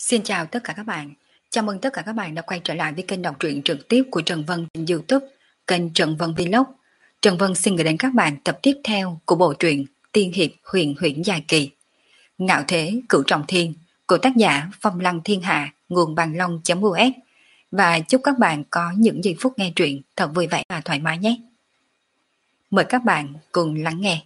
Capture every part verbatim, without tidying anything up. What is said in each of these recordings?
Xin chào tất cả các bạn. Chào mừng tất cả các bạn đã quay trở lại với kênh đọc truyện trực tiếp của Trần Vân trên YouTube, kênh Trần Vân Vlog. Trần Vân xin gửi đến các bạn tập tiếp theo của bộ truyện Tiên hiệp huyền huyễn dài kỳ, Ngạo thế cửu trọng thiên của tác giả Phong Lăng Thiên Hạ, nguồn bằng long.us. Và chúc các bạn có những giây phút nghe truyện thật vui vẻ và thoải mái nhé. Mời các bạn cùng lắng nghe.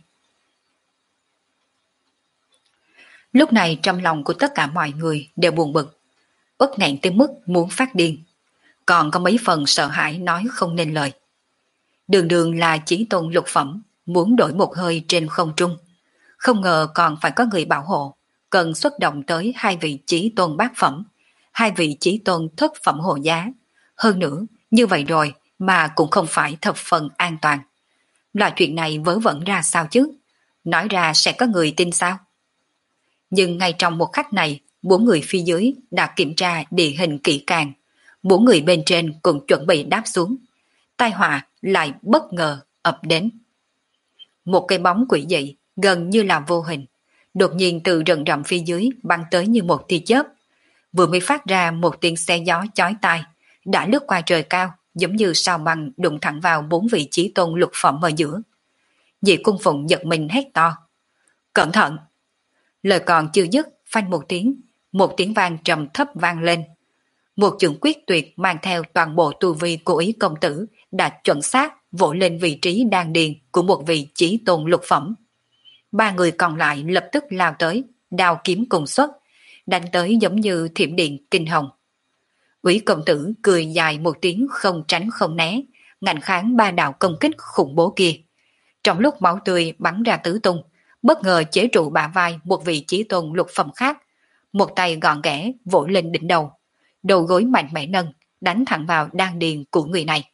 Lúc này trong lòng của tất cả mọi người đều buồn bực, uất nghẹn tới mức muốn phát điên, còn có mấy phần sợ hãi nói không nên lời. Đường đường là chí tôn lục phẩm, muốn đổi một hơi trên không trung, không ngờ còn phải có người bảo hộ, cần xuất động tới hai vị chí tôn bát phẩm, hai vị chí tôn thất phẩm hộ giá. Hơn nữa, như vậy rồi mà cũng không phải thập phần an toàn. Loại chuyện này vớ vẩn ra sao chứ? Nói ra sẽ có người tin sao? Nhưng ngay trong một khắc này, bốn người phía dưới đã kiểm tra địa hình kỹ càng. Bốn người bên trên cũng chuẩn bị đáp xuống. Tai họa lại bất ngờ ập đến. Một cái bóng quỷ dị gần như là vô hình, đột nhiên từ rừng rậm phía dưới bắn tới như một tia chớp. Vừa mới phát ra một tiếng xe gió chói tai, đã lướt qua trời cao, giống như sao băng đụng thẳng vào bốn vị chí tôn lục phẩm ở giữa. Nhị cung phụng giật mình hét to: "Cẩn thận!" Lời còn chưa dứt, phanh một tiếng, một tiếng vang trầm thấp vang lên. Một chưởng quyết tuyệt mang theo toàn bộ tu vi của Ý công tử đã chuẩn xác vỗ lên vị trí đan điền của một vị chí tôn lục phẩm. Ba người còn lại lập tức lao tới, đao kiếm cùng xuất, đánh tới giống như thiểm điện kinh hồng. Ý công tử cười dài một tiếng không tránh không né, ngạnh kháng ba đạo công kích khủng bố kia. Trong lúc máu tươi bắn ra tứ tung, bất ngờ chế trụ bả vai một vị chí tôn lục phẩm khác, một tay gọn ghẽ vỗ lên đỉnh đầu, đầu gối mạnh mẽ nâng, đánh thẳng vào đan điền của người này.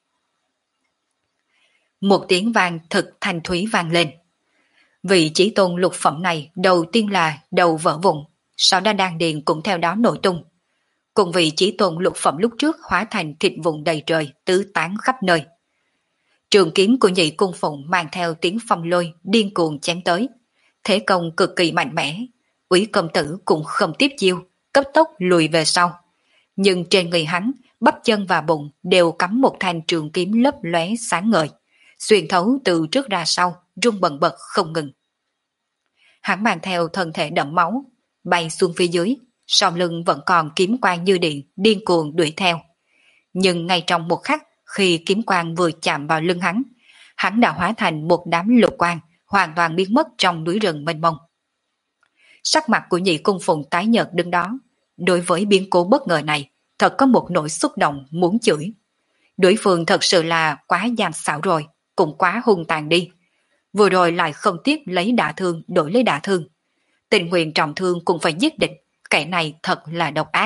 Một tiếng vang thực thanh thúy vang lên. Vị chí tôn lục phẩm này đầu tiên là đầu vỡ vụn, sau đó đan điền cũng theo đó nổ tung. Cùng vị chí tôn lục phẩm lúc trước hóa thành thịt vụn đầy trời, tứ tán khắp nơi. Trường kiếm của nhị cung phụng mang theo tiếng phong lôi điên cuồng chém tới, thế công cực kỳ mạnh mẽ. Úy công tử cũng không tiếp chiêu, cấp tốc lùi về sau. Nhưng trên người hắn, bắp chân và bụng đều cắm một thanh trường kiếm lấp lóe sáng ngời, xuyên thấu từ trước ra sau, rung bần bật không ngừng. Hắn mang theo thân thể đẫm máu, bay xuống phía dưới, sau lưng vẫn còn kiếm quang như điện, điên cuồng đuổi theo. Nhưng ngay trong một khắc, khi kiếm quang vừa chạm vào lưng hắn, hắn đã hóa thành một đám lục quang, hoàn toàn biến mất trong núi rừng mênh mông. Sắc mặt của nhị cung phụng tái nhợt đứng đó, đối với biến cố bất ngờ này, thật có một nỗi xúc động muốn chửi. Đối phương thật sự là quá gian xảo rồi, cũng quá hung tàn đi. Vừa rồi lại không tiếc lấy đả thương đổi lấy đả thương. Tình nguyện trọng thương cũng phải giết địch, kẻ này thật là độc ác.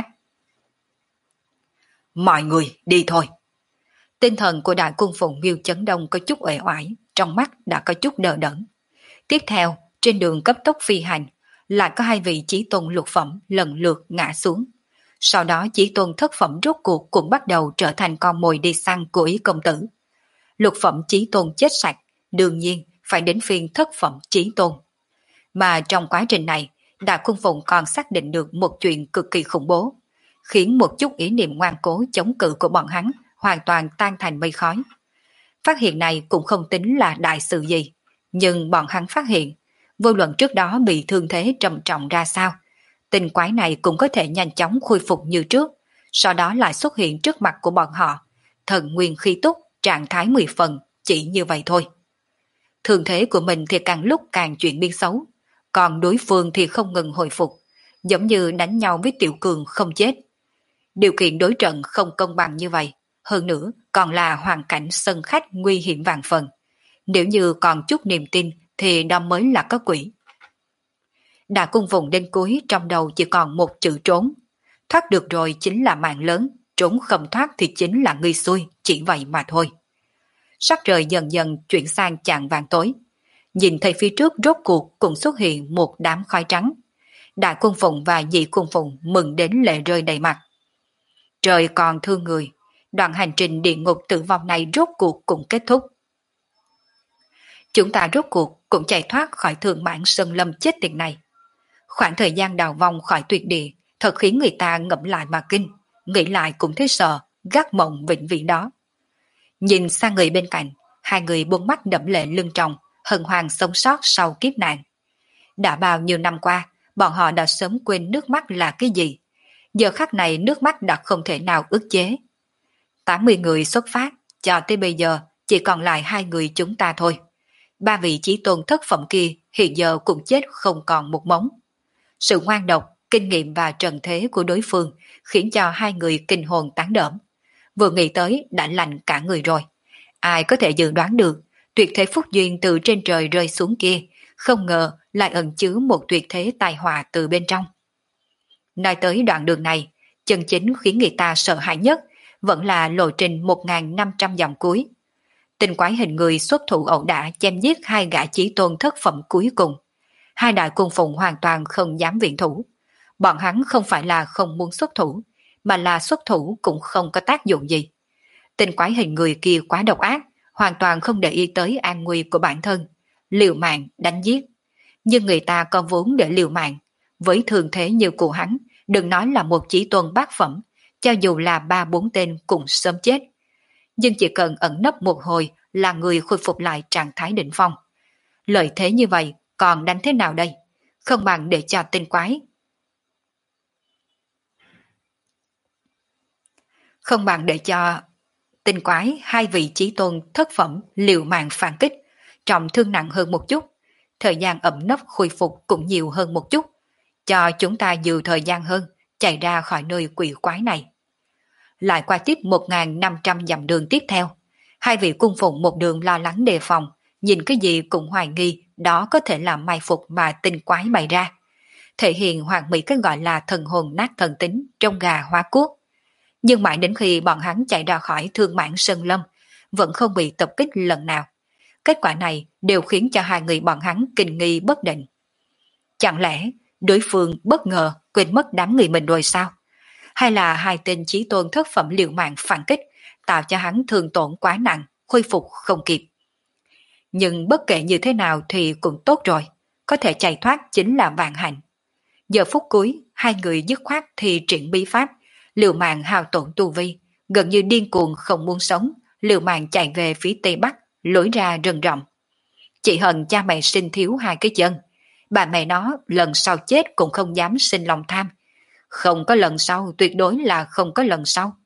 Mọi người đi thôi. Tinh thần của đại cung phụng Miêu Chấn Đông có chút uể oải, trong mắt đã có chút đờ đẫn. Tiếp theo, trên đường cấp tốc phi hành, lại có hai vị chí tôn lục phẩm lần lượt ngã xuống. Sau đó chí tôn thất phẩm rốt cuộc cũng bắt đầu trở thành con mồi đi săn của Ý công tử. Lục phẩm chí tôn chết sạch, đương nhiên phải đến phiên thất phẩm chí tôn. Mà trong quá trình này, đại cung phụng còn xác định được một chuyện cực kỳ khủng bố, khiến một chút ý niệm ngoan cố chống cự của bọn hắn hoàn toàn tan thành mây khói. Phát hiện này cũng không tính là đại sự gì, nhưng bọn hắn phát hiện, vô luận trước đó bị thương thế trầm trọng ra sao, tình quái này cũng có thể nhanh chóng khôi phục như trước, sau đó lại xuất hiện trước mặt của bọn họ, thần nguyên khí túc, trạng thái mười phần, chỉ như vậy thôi. Thương thế của mình thì càng lúc càng chuyển biến xấu, còn đối phương thì không ngừng hồi phục, giống như đánh nhau với tiểu cường không chết. Điều kiện đối trận không công bằng như vậy, hơn nữa còn là hoàn cảnh sân khách nguy hiểm vạn phần. Nếu như còn chút niềm tin thì đó mới là có quỷ. Đà cung vùng đến cuối trong đầu chỉ còn một chữ trốn. Thoát được rồi chính là mạng lớn, trốn không thoát thì chính là ngươi xui, chỉ vậy mà thôi. Sắc trời dần dần chuyển sang chạng vàng tối. Nhìn thấy phía trước rốt cuộc cũng xuất hiện một đám khói trắng. Đại cung phụng và nhị cung phụng mừng đến lệ rơi đầy mặt. Trời còn thương người, đoạn hành trình địa ngục tử vong này rốt cuộc cũng kết thúc. Chúng ta rốt cuộc cũng chạy thoát khỏi thượng mãn sơn lâm chết tiệt này. Khoảng thời gian đào vong khỏi tuyệt địa thật khiến người ta ngẫm lại mà kinh, nghĩ lại cũng thấy sợ, gác mộng vĩnh viễn đó. Nhìn sang người bên cạnh, hai người buông mắt đẫm lệ lưng tròng, hân hoan sống sót sau kiếp nạn. Đã bao nhiêu năm qua, bọn họ đã sớm quên nước mắt là cái gì. Giờ khắc này nước mắt đã không thể nào ức chế. tám mươi người xuất phát, cho tới bây giờ chỉ còn lại hai người chúng ta thôi. Ba vị chí tôn thất phẩm kia hiện giờ cũng chết không còn một mống. Sự ngoan độc, kinh nghiệm và trần thế của đối phương khiến cho hai người kinh hồn tán đỡm. Vừa nghĩ tới đã lạnh cả người rồi. Ai có thể dự đoán được tuyệt thế phúc duyên từ trên trời rơi xuống kia, không ngờ lại ẩn chứa một tuyệt thế tai họa từ bên trong. Nói tới đoạn đường này, chân chính khiến người ta sợ hãi nhất vẫn là lộ trình một nghìn năm trăm dặm cuối. Tình quái hình người xuất thủ ẩu đả chém giết hai gã chí tôn thất phẩm cuối cùng. Hai đại cung phụng hoàn toàn không dám viện thủ. Bọn hắn không phải là không muốn xuất thủ, mà là xuất thủ cũng không có tác dụng gì. Tình quái hình người kia quá độc ác, hoàn toàn không để ý tới an nguy của bản thân. Liều mạng đánh giết. Nhưng người ta có vốn để liều mạng. Với thường thế như của hắn, đừng nói là một chí tôn bát phẩm, cho dù là ba bốn tên cũng sớm chết. Nhưng chỉ cần ẩn nấp một hồi là người khôi phục lại trạng thái đỉnh phong. Lợi thế như vậy còn đánh thế nào đây? Không bằng để cho tinh quái. Không bằng để cho tinh quái hai vị chí tôn thất phẩm liều mạng phản kích, trọng thương nặng hơn một chút. Thời gian ẩm nấp khôi phục cũng nhiều hơn một chút. Cho chúng ta nhiều thời gian hơn chạy ra khỏi nơi quỷ quái này. Lại qua tiếp một nghìn năm trăm dặm đường tiếp theo. Hai vị cung phụng một đường lo lắng đề phòng, nhìn cái gì cũng hoài nghi đó có thể là mai phục mà tinh quái bày ra. Thể hiện hoàn mỹ cái gọi là thần hồn nát thần tính trong gà hóa cuốc. Nhưng mãi đến khi bọn hắn chạy ra khỏi thương mãn sơn lâm, vẫn không bị tập kích lần nào. Kết quả này đều khiến cho hai người bọn hắn kinh nghi bất định. Chẳng lẽ đối phương bất ngờ quên mất đám người mình rồi sao? Hay là hai tên chí tôn thất phẩm liều mạng phản kích, tạo cho hắn thương tổn quá nặng, khôi phục không kịp. Nhưng bất kể như thế nào thì cũng tốt rồi, có thể chạy thoát chính là vạn hạnh. Giờ phút cuối, hai người dứt khoát thì triển bí pháp, liều mạng hao tổn tu vi, gần như điên cuồng không muốn sống, liều mạng chạy về phía tây bắc, lối ra rừng rậm. Chỉ hận cha mẹ sinh thiếu hai cái chân, bà mẹ nó lần sau chết cũng không dám sinh lòng tham. Không có lần sau, tuyệt đối là không có lần sau.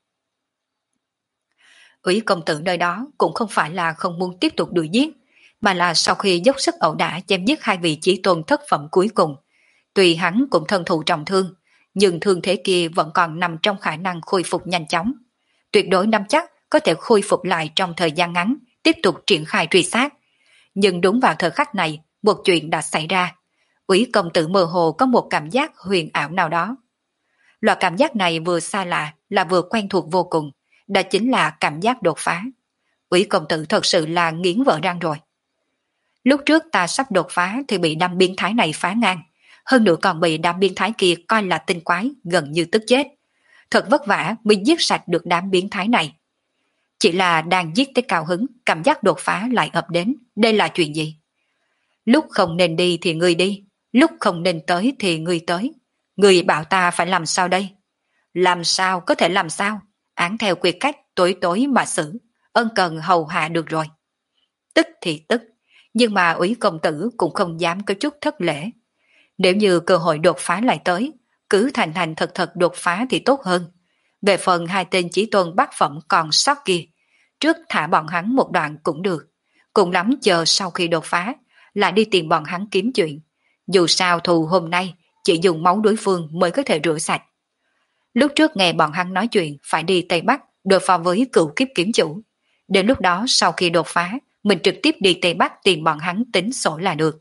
Úy công tử nơi đó cũng không phải là không muốn tiếp tục đuổi giết, mà là sau khi dốc sức ẩu đả chém giết hai vị chí tôn thất phẩm cuối cùng. Tuy hắn cũng thân thụ trọng thương, nhưng thương thế kia vẫn còn nằm trong khả năng khôi phục nhanh chóng. Tuyệt đối nắm chắc có thể khôi phục lại trong thời gian ngắn, tiếp tục triển khai truy sát. Nhưng đúng vào thời khắc này, một chuyện đã xảy ra. Úy công tử mơ hồ có một cảm giác huyền ảo nào đó. Loại cảm giác này vừa xa lạ là vừa quen thuộc vô cùng, đó chính là cảm giác đột phá. Úy công tử thật sự là nghiến vợ răng rồi. Lúc trước ta sắp đột phá thì bị đám biến thái này phá ngang, hơn nữa còn bị đám biến thái kia coi là tinh quái, gần như tức chết. Thật vất vả mới giết sạch được đám biến thái này. Chỉ là đang giết tới cao hứng, cảm giác đột phá lại ập đến, đây là chuyện gì? Lúc không nên đi thì ngươi đi, lúc không nên tới thì ngươi tới. Ngươi bảo ta phải làm sao đây? Làm sao có thể làm sao? Án theo quy cách tối tối mà xử, ân cần hầu hạ được rồi. Tức thì tức, nhưng mà úy công tử cũng không dám có chút thất lễ. Nếu như cơ hội đột phá lại tới, cứ thành thành thật thật đột phá thì tốt hơn. Về phần hai tên chí tôn bát phẩm còn sót kia, trước thả bọn hắn một đoạn cũng được. Cũng lắm chờ sau khi đột phá, lại đi tìm bọn hắn kiếm chuyện. Dù sao thù hôm nay, chỉ dùng máu đối phương mới có thể rửa sạch. Lúc trước nghe bọn hắn nói chuyện phải đi Tây Bắc đối phó với cựu kiếp kiếm chủ. Đến lúc đó sau khi đột phá, mình trực tiếp đi Tây Bắc tìm bọn hắn tính sổ là được.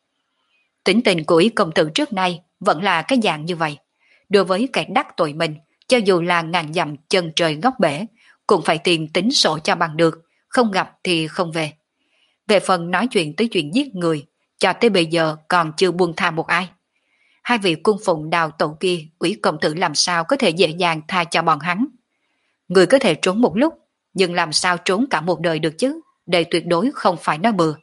Tính tình của ý công tử trước nay vẫn là cái dạng như vậy. Đối với kẻ đắc tội mình, cho dù là ngàn dặm chân trời góc bể, cũng phải tìm tính sổ cho bằng được, không gặp thì không về. Về phần nói chuyện tới chuyện giết người, cho tới bây giờ còn chưa buông tha một ai. Hai vị cung phụng đào tổ kia, úy công tử làm sao có thể dễ dàng tha cho bọn hắn. Người có thể trốn một lúc, nhưng làm sao trốn cả một đời được chứ, đây tuyệt đối không phải nói bừa.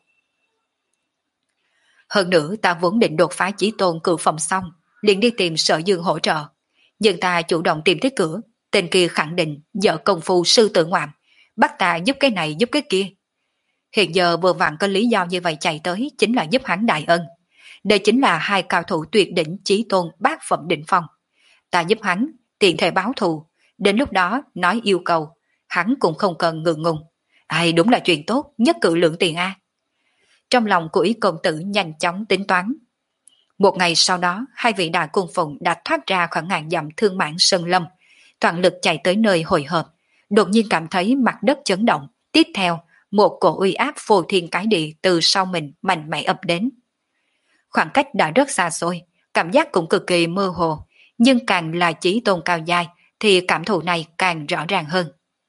Hơn nữa ta vốn định đột phá chí tôn cửu phẩm xong, liền đi tìm Sở Dương hỗ trợ. Nhưng ta chủ động tìm tới cửa, tên kia khẳng định dở công phu sư tử ngoạm, bắt ta giúp cái này giúp cái kia. Hiện giờ vừa vặn có lý do như vậy chạy tới chính là giúp hắn đại ân. Đây chính là hai cao thủ tuyệt đỉnh chí tôn bát phẩm đỉnh phong. Ta giúp hắn, tiện thể báo thù, đến lúc đó nói yêu cầu, hắn cũng không cần ngượng ngùng. Ai đúng là chuyện tốt, nhất cử lượng tiền A. Trong lòng của Ý công tử nhanh chóng tính toán. Một ngày sau đó, hai vị đại cung phụng đã thoát ra khỏi ngàn dặm thương mãn sơn lâm, toàn lực chạy tới nơi hội hợp, đột nhiên cảm thấy mặt đất chấn động. Tiếp theo, một cổ uy áp phô thiên cái địa từ sau mình mạnh mẽ ập đến. Khoảng cách đã rất xa xôi, cảm giác cũng cực kỳ mơ hồ, nhưng càng là chí tôn cao giai thì cảm thụ này càng rõ ràng hơn.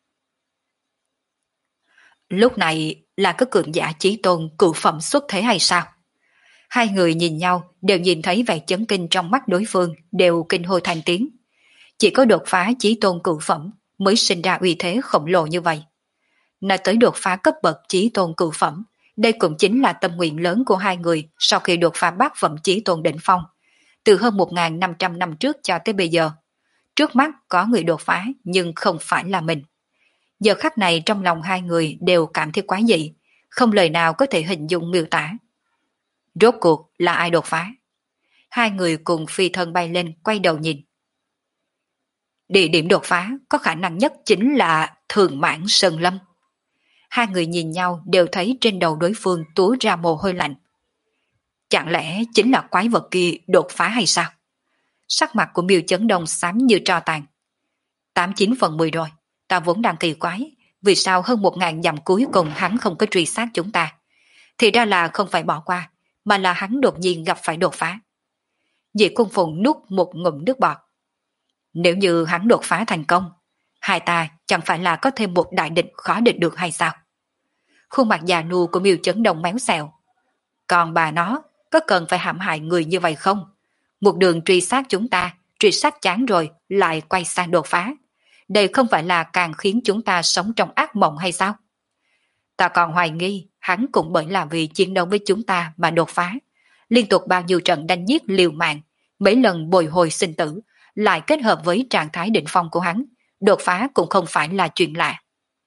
Lúc này là có cường giả chí tôn cửu phẩm xuất thế hay sao? Hai người nhìn nhau đều nhìn thấy vẻ chấn kinh trong mắt đối phương, đều kinh hô thành tiếng. Chỉ có đột phá chí tôn cửu phẩm mới sinh ra uy thế khổng lồ như vậy. Nói tới đột phá cấp bậc chí tôn cửu phẩm, đây cũng chính là tâm nguyện lớn của hai người sau khi đột phá bát phẩm chí tôn đỉnh phong, từ hơn một nghìn năm trăm năm trước cho tới bây giờ. Trước mắt có người đột phá nhưng không phải là mình. Giờ khắc này trong lòng hai người đều cảm thấy quá dị, không lời nào có thể hình dung miêu tả. Rốt cuộc là ai đột phá? Hai người cùng phi thân bay lên quay đầu nhìn. Địa điểm đột phá có khả năng nhất chính là Thường Mãn Sơn Lâm. Hai người nhìn nhau đều thấy trên đầu đối phương túa ra mồ hôi lạnh. Chẳng lẽ chính là quái vật kia đột phá hay sao? Sắc mặt của Miêu Chấn Đông xám như tro tàn. Tám chín phần mười rồi, ta vốn đang kỳ quái, vì sao hơn một ngàn dặm cuối cùng hắn không có truy sát chúng ta? Thì ra là không phải bỏ qua, mà là hắn đột nhiên gặp phải đột phá. Dị Cung Phụng nuốt một ngụm nước bọt. Nếu như hắn đột phá thành công, hai ta chẳng phải là có thêm một đại địch khó địch được hay sao? Khuôn mặt già nua của Miêu Chấn Đông méo xẹo. Còn bà nó, có cần phải hãm hại người như vậy không? Một đường truy sát chúng ta, truy sát chán rồi, lại quay sang đột phá. Đây không phải là càng khiến chúng ta sống trong ác mộng hay sao? Ta còn hoài nghi, hắn cũng bởi là vì chiến đấu với chúng ta mà đột phá. Liên tục bao nhiêu trận đánh giết liều mạng, mấy lần bồi hồi sinh tử, lại kết hợp với trạng thái đỉnh phong của hắn, đột phá cũng không phải là chuyện lạ.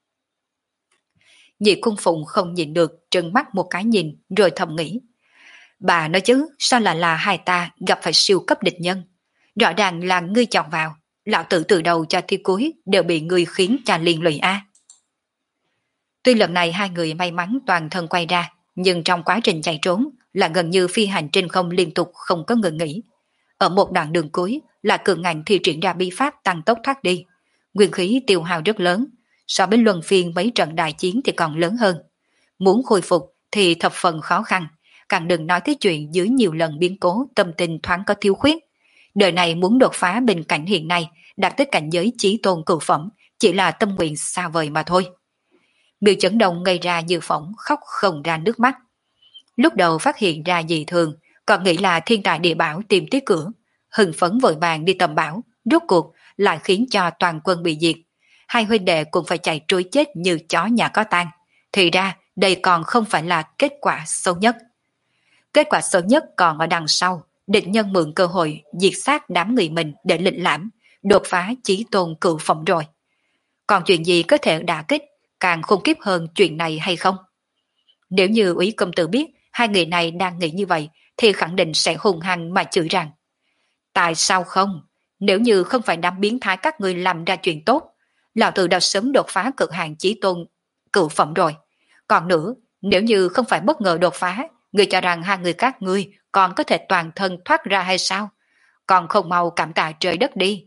Nhị Cung Phụng không nhìn được, trừng mắt một cái nhìn, rồi thầm nghĩ. Bà nói chứ, sao lại là hai ta gặp phải siêu cấp địch nhân? Rõ ràng là ngươi chọn vào, lão tử từ đầu cho thi cuối đều bị ngươi khiến cho liên lụy a. Tuy lần này hai người may mắn toàn thân quay ra, nhưng trong quá trình chạy trốn là gần như phi hành trên không liên tục không có ngừng nghỉ. Ở một đoạn đường cuối là cường ngạnh thi triển ra bi pháp tăng tốc thoát đi. Nguyên khí tiêu hao rất lớn, so với luân phiên mấy trận đại chiến thì còn lớn hơn. Muốn khôi phục thì thập phần khó khăn, càng đừng nói tới chuyện dưới nhiều lần biến cố tâm tình thoáng có thiếu khuyết. Đời này muốn đột phá bình cảnh hiện nay, đạt tới cảnh giới chí tôn cửu phẩm, chỉ là tâm nguyện xa vời mà thôi. Miêu Chấn Đông ngây ra như phỏng, khóc không ra nước mắt. Lúc đầu phát hiện ra dị thường, còn nghĩ là thiên tài địa bảo tìm tới cửa, hưng phấn vội vàng đi tầm bảo, rốt cuộc lại khiến cho toàn quân bị diệt. Hai huynh đệ cũng phải chạy trối chết như chó nhà có tang. Thì ra đây còn không phải là kết quả xấu nhất. Kết quả xấu nhất còn ở đằng sau, địch nhân mượn cơ hội diệt sát đám người mình để lịch lãm, đột phá chí tôn cửu phẩm rồi. Còn chuyện gì có thể đả kích càng khủng khiếp hơn chuyện này hay không? Nếu như Úy công tử biết hai người này đang nghĩ như vậy thì khẳng định sẽ hung hăng mà chửi rằng: tại sao không? Nếu như không phải đám biến thái các người làm ra chuyện tốt, lão tử đã sớm đột phá cực hạn chí tôn cửu phẩm rồi. Còn nữa, nếu như không phải bất ngờ đột phá, người cho rằng hai người các ngươi còn có thể toàn thân thoát ra hay sao? Còn không mau cảm tạ trời đất đi.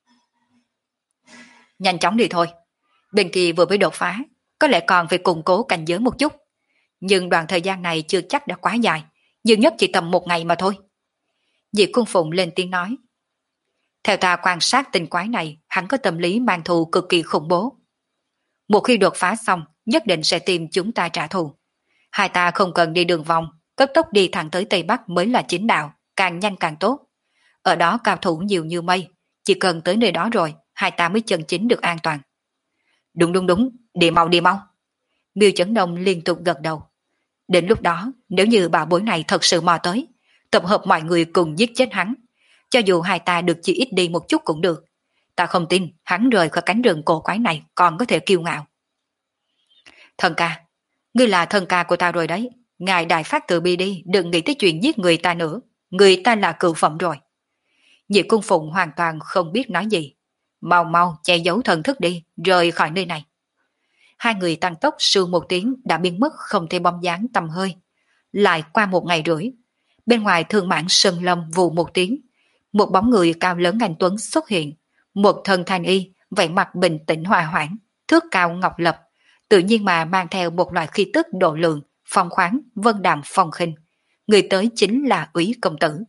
Nhanh chóng đi thôi. Bên kia vừa mới đột phá, có lẽ còn phải củng cố cảnh giới một chút. Nhưng đoạn thời gian này chưa chắc đã quá dài, nhiều nhất chỉ tầm một ngày mà thôi. Diệp Cung Phụng lên tiếng nói. Theo ta quan sát tình quái này, hắn có tâm lý mang thù cực kỳ khủng bố. Một khi đột phá xong, nhất định sẽ tìm chúng ta trả thù. Hai ta không cần đi đường vòng, cấp tốc đi thẳng tới Tây Bắc mới là chính đạo, càng nhanh càng tốt. Ở đó cao thủ nhiều như mây, chỉ cần tới nơi đó rồi, hai ta mới chân chính được an toàn. Đúng đúng đúng, đi mau đi mau. Miêu Chấn Đông liên tục gật đầu. Đến lúc đó, nếu như bà bối này thật sự mò tới, tập hợp mọi người cùng giết chết hắn, cho dù hai ta được chỉ ít đi một chút cũng được. Ta không tin hắn rời khỏi cánh rừng cổ quái này còn có thể kiêu ngạo. Thần ca, ngươi là thần ca của ta rồi đấy. Ngài đại phát từ bi đi, đừng nghĩ tới chuyện giết người ta nữa. Người ta là cựu phẩm rồi. Nhị cung phụng hoàn toàn không biết nói gì. Mau mau che giấu thần thức đi, rời khỏi nơi này. Hai người tăng tốc sưu một tiếng đã biến mất không thấy bóng dáng tầm hơi. Lại qua một ngày rưỡi, bên ngoài thương mãn sơn lâm vù một tiếng, một bóng người cao lớn anh tuấn xuất hiện, một thân thanh y, vẻ mặt bình tĩnh hòa hoãn, thước cao ngọc lập, tự nhiên mà mang theo một loại khí tức độ lượng, phong khoáng, vân đạm phong khinh. Người tới chính là Úy công tử.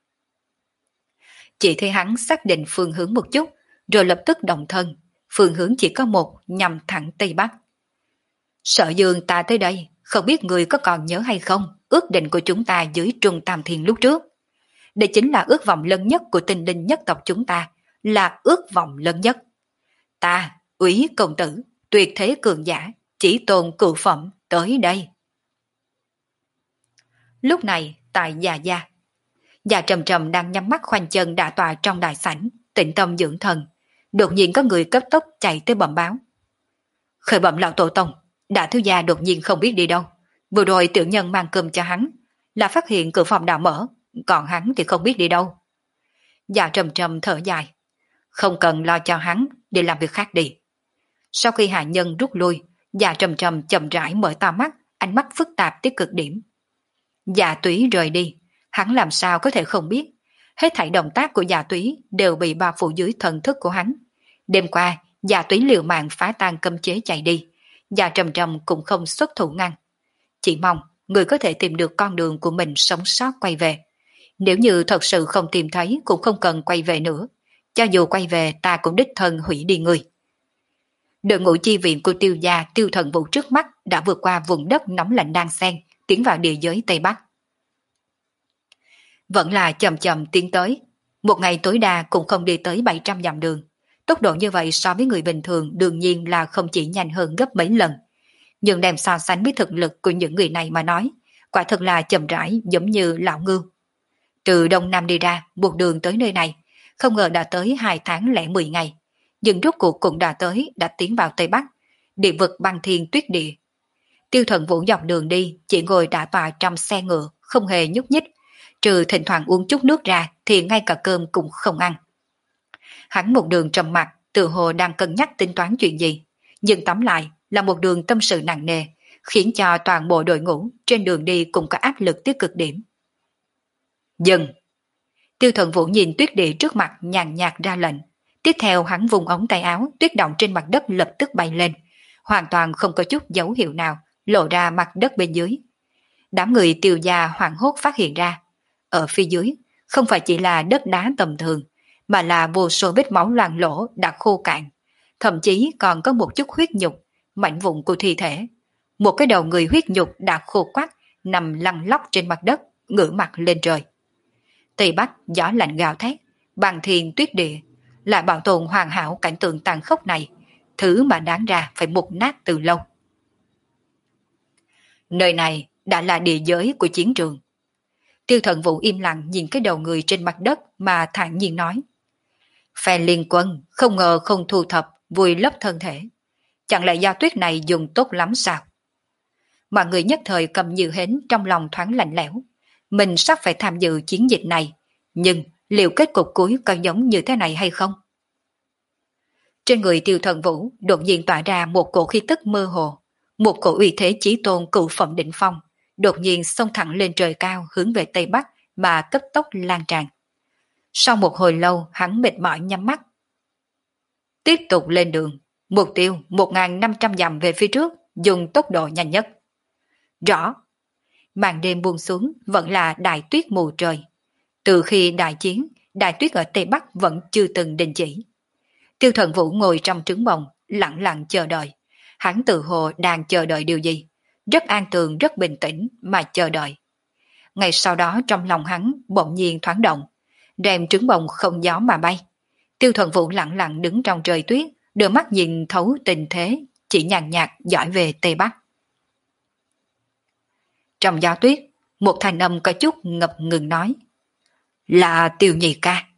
Chỉ thấy hắn xác định phương hướng một chút, rồi lập tức động thân, phương hướng chỉ có một, nhằm thẳng Tây Bắc. Sở Dương ta tới đây, không biết người có còn nhớ hay không, ước định của chúng ta dưới Trung Tam Thiên lúc trước. Đây chính là ước vọng lớn nhất của tinh linh nhất tộc chúng ta, là ước vọng lớn nhất. Ta, Úy công tử, tuyệt thế cường giả, chỉ tôn cựu phẩm, tới đây. Lúc này, tại Già Gia, Già Trầm Trầm đang nhắm mắt khoanh chân đả tọa trong đại sảnh, tĩnh tâm dưỡng thần. Đột nhiên có người cấp tốc chạy tới bẩm báo. Khởi bẩm lão tổ tông, Đại thiếu gia đột nhiên không biết đi đâu. Vừa rồi tiểu nhân mang cơm cho hắn, là phát hiện cửa phòng đã mở, còn hắn thì không biết đi đâu. Già Trầm Trầm thở dài. Không cần lo cho hắn, đi làm việc khác đi. Sau khi hạ nhân rút lui, Già Trầm Trầm chậm rãi mở to mắt, ánh mắt phức tạp tới cực điểm. Dạ Túy rời đi, hắn làm sao có thể không biết. Hết thảy động tác của Dạ Túy đều bị bao phủ dưới thần thức của hắn. Đêm qua, Dạ Túy liều mạng phá tan cấm chế chạy đi, Dạ Trầm Trầm cũng không xuất thủ ngăn. Chỉ mong người có thể tìm được con đường của mình sống sót quay về. Nếu như thật sự không tìm thấy cũng không cần quay về nữa. Cho dù quay về ta cũng đích thân hủy đi người. Đội ngũ chi viện của Tiêu gia Tiêu Thần Vũ trước mắt đã vượt qua vùng đất nóng lạnh đan xen, tiến vào địa giới Tây Bắc. Vẫn là chậm chậm tiến tới, một ngày tối đa cũng không đi tới bảy trăm dặm đường. Tốc độ như vậy so với người bình thường đương nhiên là không chỉ nhanh hơn gấp mấy lần. Nhưng đem so sánh với thực lực của những người này mà nói, quả thật là chậm rãi giống như lão ngưu. Từ Đông Nam đi ra, một đường tới nơi này, không ngờ đã tới hai tháng lẻ mười ngày. Nhưng rốt cuộc cũng đã tới, đã tiến vào Tây Bắc, địa vực băng thiên tuyết địa. Tiêu Thần Vũ dọc đường đi, chỉ ngồi đã tọa trong xe ngựa, không hề nhúc nhích, trừ thỉnh thoảng uống chút nước ra thì ngay cả cơm cũng không ăn. Hắn một đường trầm mặc, tự hồ đang cân nhắc tính toán chuyện gì, nhưng tóm lại là một đường tâm sự nặng nề, khiến cho toàn bộ đội ngũ trên đường đi cũng có áp lực tới cực điểm. Dừng! Tiêu Thần Vũ nhìn tuyết địa trước mặt nhàn nhạt ra lệnh. Tiếp theo hắn vùng ống tay áo, tuyết động trên mặt đất lập tức bay lên, hoàn toàn không có chút dấu hiệu nào lộ ra mặt đất bên dưới. Đám người Tiêu gia hoảng hốt phát hiện ra, ở phía dưới không phải chỉ là đất đá tầm thường, mà là vô số vết máu loang lỗ đã khô cạn, thậm chí còn có một chút huyết nhục, mảnh vụn của thi thể. Một cái đầu người huyết nhục đã khô quắt nằm lăn lóc trên mặt đất, ngửa mặt lên trời. Tây Bắc gió lạnh gào thét, bằng thiên tuyết địa, lại bảo tồn hoàn hảo cảnh tượng tàn khốc này, thứ mà đáng ra phải mục nát từ lâu. Nơi này đã là địa giới của chiến trường. Tiêu Thần Vũ im lặng nhìn cái đầu người trên mặt đất mà thản nhiên nói. Phe liên quân không ngờ không thu thập, vùi lấp thân thể. Chẳng lẽ do tuyết này dùng tốt lắm sao? Mọi người nhất thời cầm như hến, trong lòng thoáng lạnh lẽo. Mình sắp phải tham dự chiến dịch này, nhưng liệu kết cục cuối có giống như thế này hay không? Trên người Tiêu Thần Vũ đột nhiên tỏa ra một cổ khí tức mơ hồ, một cổ uy thế chí tôn cựu phẩm đỉnh phong, đột nhiên xông thẳng lên trời cao hướng về Tây Bắc mà cấp tốc lan tràn. Sau một hồi lâu hắn mệt mỏi nhắm mắt. Tiếp tục lên đường, mục tiêu một nghìn năm trăm dặm về phía trước, dùng tốc độ nhanh nhất. Rõ. Màn đêm buông xuống vẫn là đại tuyết mù trời. Từ khi đại chiến, đại tuyết ở Tây Bắc vẫn chưa từng đình chỉ. Tiêu Thần Vũ ngồi trong trứng bồng, lặng lặng chờ đợi. Hắn tự hồ đang chờ đợi điều gì? Rất an tường, rất bình tĩnh mà chờ đợi. Ngày sau đó trong lòng hắn bỗng nhiên thoáng động, rèm trứng bồng không gió mà bay. Tiêu Thần Vũ lặng lặng đứng trong trời tuyết, đôi mắt nhìn thấu tình thế, chỉ nhàn nhạt dõi về Tây Bắc. Trong gió tuyết, một thanh âm có chút ngập ngừng nói. Là Tiêu nhị ca.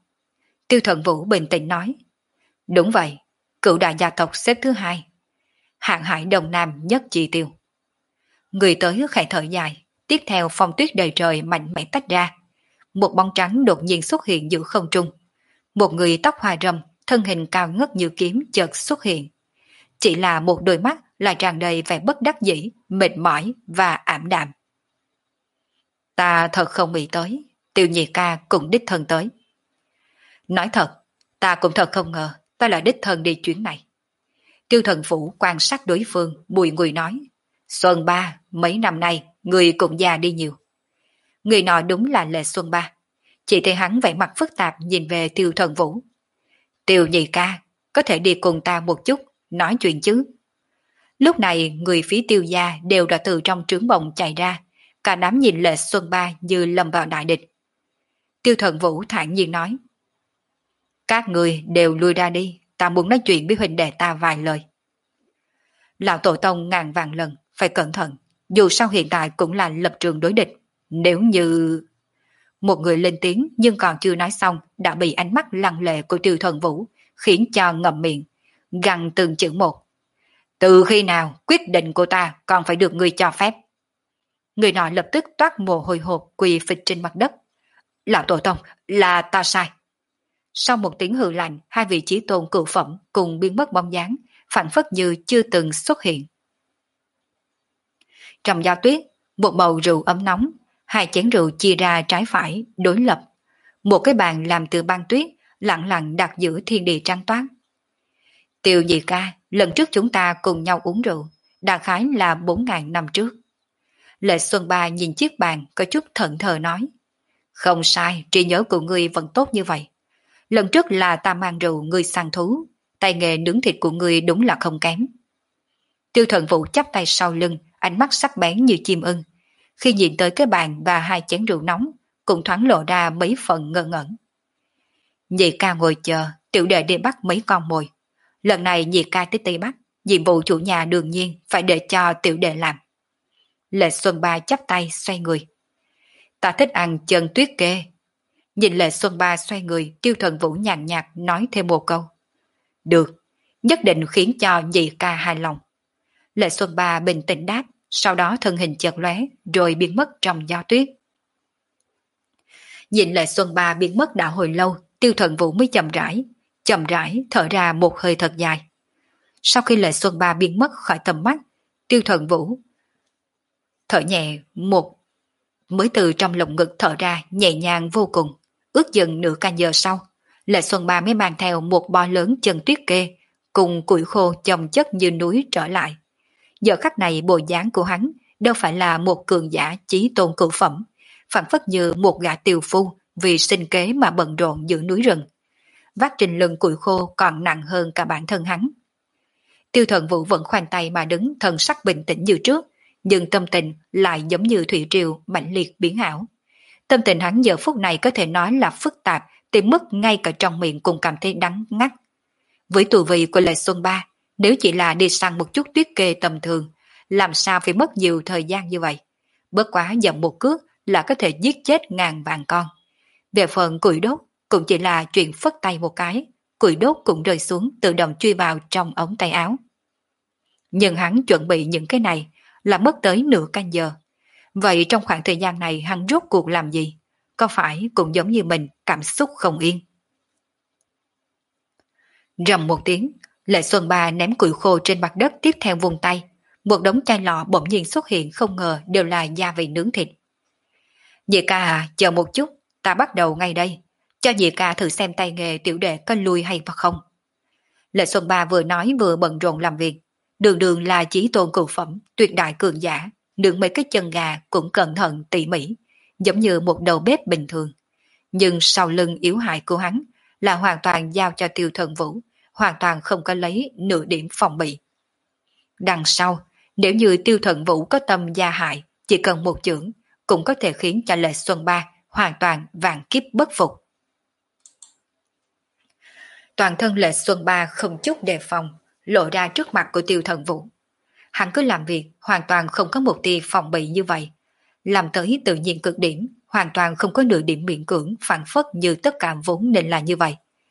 Tiêu Thần Vũ bình tĩnh nói. Đúng vậy, cửu đại gia tộc xếp thứ hai. Hạng Hải Đông Nam nhất chi tiêu. Người tới khẽ thở dài, tiếp theo phong tuyết đầy trời mạnh mẽ tách ra. Một bóng trắng đột nhiên xuất hiện giữa không trung. Một người tóc hoa râm, thân hình cao ngất như kiếm chợt xuất hiện. Chỉ là một đôi mắt lại tràn đầy vẻ bất đắc dĩ, mệt mỏi và ảm đạm. Ta thật không nghĩ tới, Tiêu Nhị ca cũng đích thân tới. Nói thật, ta cũng thật không ngờ ta lại đích thân đi chuyến này. Tiêu Thần Vũ quan sát đối phương, bùi ngùi nói. Xuân Ba, mấy năm nay, người cũng già đi nhiều. Người nọ đúng là Lệ Xuân Ba. Chỉ thấy hắn vẻ mặt phức tạp nhìn về Tiêu Thần Vũ. Tiêu Nhị ca, có thể đi cùng ta một chút, nói chuyện chứ. Lúc này, người phía Tiêu gia đều đã từ trong trướng bồng chạy ra. Cả đám nhìn Lệ Xuân Ba như lâm vào đại địch. Tiêu Thần Vũ thản nhiên nói. Các người đều lui ra đi, ta muốn nói chuyện với huynh đệ ta vài lời. Lão Tổ Tông ngàn vạn lần, phải cẩn thận, dù sao hiện tại cũng là lập trường đối địch. Nếu như... Một người lên tiếng nhưng còn chưa nói xong đã bị ánh mắt lăng lệ của Tiêu Thần Vũ khiến cho ngậm miệng, gằn từng chữ một. Từ khi nào quyết định của ta còn phải được người cho phép? Người nọ lập tức toát mồ hôi hột quỳ phịch trên mặt đất. Lão Tổ Tông, là ta sai. Sau một tiếng hừ lạnh, hai vị chí tôn cửu phẩm cùng biến mất bóng dáng, phản phất như chưa từng xuất hiện. Trong gió tuyết, một bầu rượu ấm nóng, hai chén rượu chia ra trái phải, đối lập. Một cái bàn làm từ băng tuyết, lặng lặng đặt giữa thiên địa trắng toát. Tiêu Nhị ca, lần trước chúng ta cùng nhau uống rượu, đại khái là bốn ngàn năm trước. Lệ Xuân Ba nhìn chiếc bàn có chút thẫn thờ nói. Không sai, trí nhớ của ngươi vẫn tốt như vậy. Lần trước là ta mang rượu ngươi săn thú, tay nghề nướng thịt của ngươi đúng là không kém. Tiêu Thần Vũ chắp tay sau lưng, ánh mắt sắc bén như chim ưng. Khi nhìn tới cái bàn và hai chén rượu nóng, cũng thoáng lộ ra mấy phần ngơ ngẩn. Nhị ca ngồi chờ, tiểu đệ đi bắt mấy con mồi. Lần này nhị ca tới Tây Bắc, nhiệm vụ chủ nhà đương nhiên phải để cho tiểu đệ làm. Lệ Xuân Ba chắp tay xoay người. Ta thích ăn chân tuyết kê. Nhìn Lệ Xuân Ba xoay người, Tiêu Thần Vũ nhàn nhạt nói thêm một câu. Được, nhất định khiến cho nhị ca hài lòng. Lệ Xuân Ba bình tĩnh đáp, sau đó thân hình chợt lóe rồi biến mất trong gió tuyết. Nhìn Lệ Xuân Ba biến mất đã hồi lâu, Tiêu Thần Vũ mới chậm rãi, chậm rãi thở ra một hơi thật dài. Sau khi Lệ Xuân Ba biến mất khỏi tầm mắt, Tiêu Thần Vũ thở nhẹ một, mới từ trong lồng ngực thở ra nhẹ nhàng vô cùng. Ước chừng nửa canh giờ sau, Lệ Xuân Ba mới mang theo một bo lớn chân tuyết kê cùng củi khô chồng chất như núi trở lại. Giờ khắc này bộ dáng của hắn đâu phải là một cường giả chí tôn cửu phẩm, phản phất như một gã tiều phu vì sinh kế mà bận rộn giữa núi rừng. Vác trên lưng củi khô còn nặng hơn cả bản thân hắn. Tiêu Thần Vũ vẫn khoanh tay mà đứng, thần sắc bình tĩnh như trước, nhưng tâm tình lại giống như thủy triều mạnh liệt biến ảo. Tâm tình hắn giờ phút này có thể nói là phức tạp, tới mức ngay cả trong miệng cũng cảm thấy đắng ngắt. Với tù vị của Lệ Xuân Ba, nếu chỉ là đi săn một chút tuyết kê tầm thường, làm sao phải mất nhiều thời gian như vậy? Bất quá dậm một cước là có thể giết chết ngàn vạn con. Về phần củi đốt, cũng chỉ là chuyện phất tay một cái, củi đốt cũng rơi xuống tự động chui vào trong ống tay áo. Nhưng hắn chuẩn bị những cái này là mất tới nửa canh giờ. Vậy trong khoảng thời gian này hắn rốt cuộc làm gì? Có phải cũng giống như mình cảm xúc không yên? Rầm một tiếng, Lệ Xuân Ba ném củi khô trên mặt đất, tiếp theo vùng tay. Một đống chai lọ bỗng nhiên xuất hiện, không ngờ đều là gia vị nướng thịt. Nhị ca à, chờ một chút, ta bắt đầu ngay đây. Cho nhị ca thử xem tay nghề tiểu đệ có lui hay không. Lệ Xuân Ba vừa nói vừa bận rộn làm việc. Đường đường là chí tôn cửu phẩm, tuyệt đại cường giả, nướng mấy cái chân gà cũng cẩn thận tỉ mỉ, giống như một đầu bếp bình thường. Nhưng sau lưng yếu hại của hắn là hoàn toàn giao cho Tiêu Thần Vũ, hoàn toàn không có lấy nửa điểm phòng bị. Đằng sau, nếu như Tiêu Thần Vũ có tâm gia hại, chỉ cần một chưởng cũng có thể khiến cho Lệ Xuân Ba hoàn toàn vạn kiếp bất phục. Toàn thân Lệ Xuân Ba không chút đề phòng, lộ ra trước mặt của Tiêu Thần Vũ. Hắn cứ làm việc hoàn toàn không có một tia phòng bị như vậy, làm tới tự nhiên cực điểm, hoàn toàn không có nửa điểm miễn cưỡng, phản phất như tất cả vốn nên là như vậy.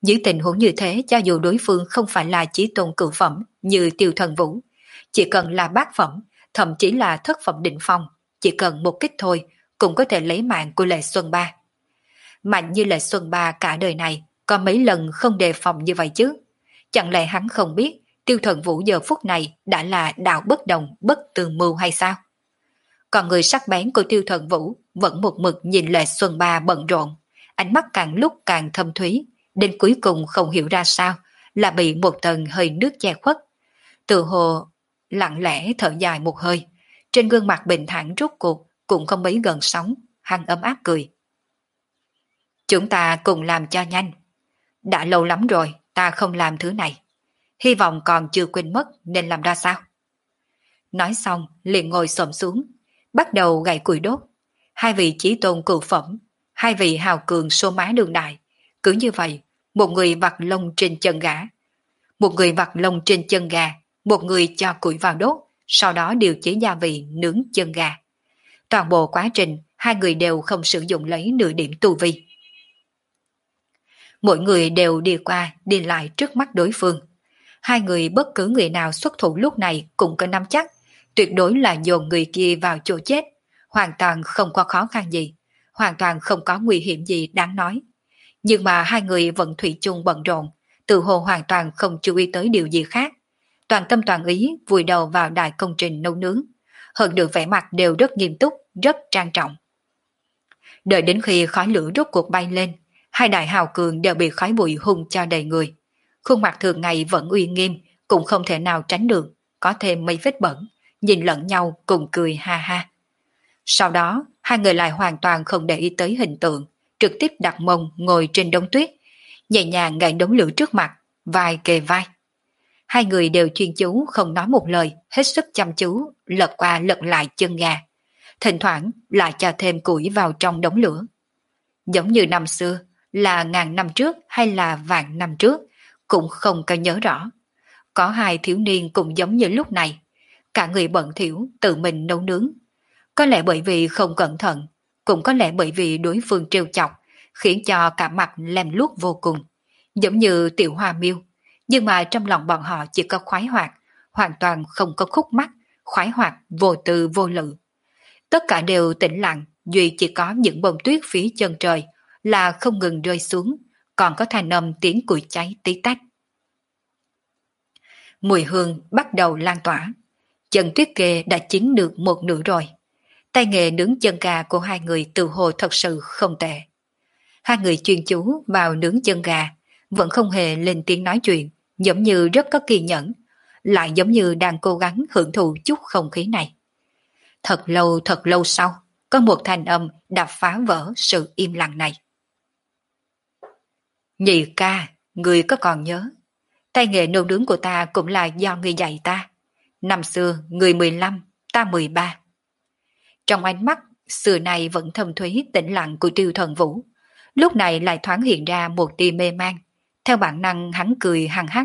Dưới tình huống như thế, cho dù đối phương không phải là chí tôn cửu phẩm như Tiêu Thần Vũ, chỉ cần là bát phẩm, thậm chí là thất phẩm đỉnh phong, chỉ cần một kích thôi cũng có thể lấy mạng của Lệ Xuân Ba. Mạnh như Lệ Xuân Ba cả đời này có mấy lần không đề phòng như vậy chứ? Chẳng lẽ hắn không biết Tiêu Thần Vũ giờ phút này đã là đạo bất đồng, bất tường mưu hay sao? Còn người sắc bén của Tiêu Thần Vũ vẫn một mực nhìn Lệ Xuân Ba bận rộn, ánh mắt càng lúc càng thâm thúy, đến cuối cùng không hiểu ra sao là bị một tầng hơi nước che khuất. Tự hồ lặng lẽ thở dài một hơi, trên gương mặt bình thản rốt cuộc cũng không mấy gần sóng, hắn ấm áp cười. Chúng ta cùng làm cho nhanh. Đã lâu lắm rồi ta không làm thứ này. Hy vọng còn chưa quên mất nên làm ra sao. Nói xong liền ngồi xổm xuống, bắt đầu gậy củi đốt. Hai vị chí tôn cửu phẩm, hai vị hào cường số má đường đại. Cứ như vậy, một người vặt lông trên chân gã, một người vặt lông trên chân gà, một người cho củi vào đốt, sau đó điều chế gia vị nướng chân gà. Toàn bộ quá trình, hai người đều không sử dụng lấy nửa điểm tu vi. Mỗi người đều đi qua, đi lại trước mắt đối phương. Hai người bất cứ người nào xuất thủ lúc này cũng có nắm chắc, tuyệt đối là dồn người kia vào chỗ chết, hoàn toàn không có khó khăn gì, hoàn toàn không có nguy hiểm gì đáng nói. Nhưng mà hai người vẫn thủy chung bận rộn, tự hồ hoàn toàn không chú ý tới điều gì khác. Toàn tâm toàn ý vùi đầu vào đại công trình nấu nướng, hơn được vẻ mặt đều rất nghiêm túc, rất trang trọng. Đợi đến khi khói lửa rốt cuộc bay lên, hai đại hào cường đều bị khói bụi hung cho đầy người. Khuôn mặt thường ngày vẫn uy nghiêm, cũng không thể nào tránh được, có thêm mấy vết bẩn, nhìn lẫn nhau cùng cười ha ha. Sau đó, hai người lại hoàn toàn không để ý tới hình tượng, trực tiếp đặt mông ngồi trên đống tuyết, nhẹ nhàng gậy đống lửa trước mặt, vai kề vai. Hai người đều chuyên chú không nói một lời, hết sức chăm chú, lật qua lật lại chân gà. Thỉnh thoảng lại cho thêm củi vào trong đống lửa. Giống như năm xưa, là ngàn năm trước hay là vạn năm trước, cũng không có nhớ rõ. Có hai thiếu niên cũng giống như lúc này, cả người bận thiểu tự mình nấu nướng. Có lẽ bởi vì không cẩn thận, cũng có lẽ bởi vì đối phương trêu chọc, khiến cho cả mặt lem luốc vô cùng, giống như tiểu hoa miêu. Nhưng mà trong lòng bọn họ chỉ có khoái hoạt, hoàn toàn không có khúc mắc, khoái hoạt vô tư vô lự. Tất cả đều tĩnh lặng, duy chỉ có những bông tuyết phía chân trời là không ngừng rơi xuống, còn có thanh âm tiếng củi cháy tí tách. Mùi hương bắt đầu lan tỏa, chân tuyết kê đã chín được một nửa rồi. Tay nghề nướng chân gà của hai người tự hồ thật sự không tệ. Hai người chuyên chú vào nướng chân gà, vẫn không hề lên tiếng nói chuyện, giống như rất có kiên nhẫn, lại giống như đang cố gắng hưởng thụ chút không khí này. Thật lâu thật lâu sau, có một thanh âm đã phá vỡ sự im lặng này. Nhị ca, người có còn nhớ, tay nghề nấu nướng của ta cũng là do người dạy ta. Năm xưa, người mười lăm, ta mười ba. Trong ánh mắt, xưa này vẫn thâm thúy tĩnh lặng của Tiêu Thần Vũ, lúc này lại thoáng hiện ra một tia mê man. Theo bản năng hắn cười hăng hắc.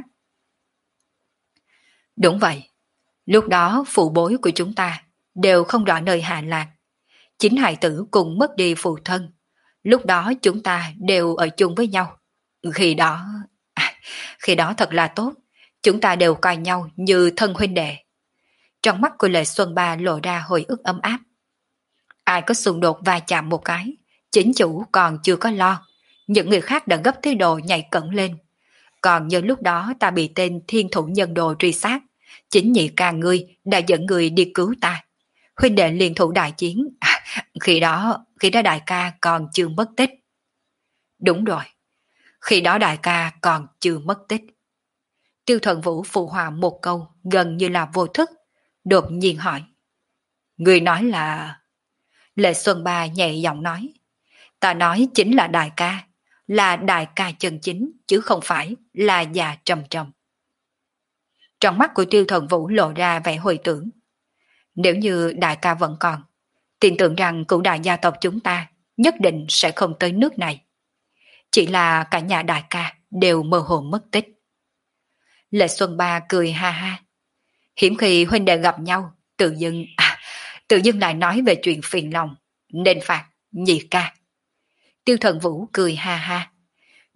Đúng vậy, lúc đó phụ bối của chúng ta đều không rõ nơi hạ lạc. Chính hài tử cùng mất đi phụ thân. Lúc đó chúng ta đều ở chung với nhau. Khi đó... À, khi đó thật là tốt. Chúng ta đều coi nhau như thân huynh đệ. Trong mắt của Lệ Xuân Ba lộ ra hồi ức ấm áp. Ai có xung đột va chạm một cái, chính chủ còn chưa có lo. Những người khác đã gấp thế độ nhảy cẩn lên. Còn như lúc đó ta bị tên thiên thủ nhân đồ truy sát, chính nhị ca ngươi đã dẫn người đi cứu ta. Huynh đệ liên thủ đại chiến, à, khi đó, khi đó đại ca còn chưa mất tích. Đúng rồi, khi đó đại ca còn chưa mất tích. Tiêu Thần Vũ phụ họa một câu gần như là vô thức, đột nhiên hỏi. Người nói là... Lệ Xuân Ba nhẹ giọng nói. Ta nói chính là đại ca, là đại ca chân chính, chứ không phải là già trầm trầm. Trong mắt của Tiêu Thần Vũ lộ ra vẻ hồi tưởng. Nếu như đại ca vẫn còn, tin tưởng rằng cửu đại gia tộc chúng ta nhất định sẽ không tới nước này. Chỉ là cả nhà đại ca đều mơ hồ mất tích. Lệ Xuân Ba cười ha ha. Hiếm khi huynh đệ gặp nhau, tự dưng, à, tự dưng lại nói về chuyện phiền lòng, nên phạt nhị ca. Tiêu Thần Vũ cười ha ha.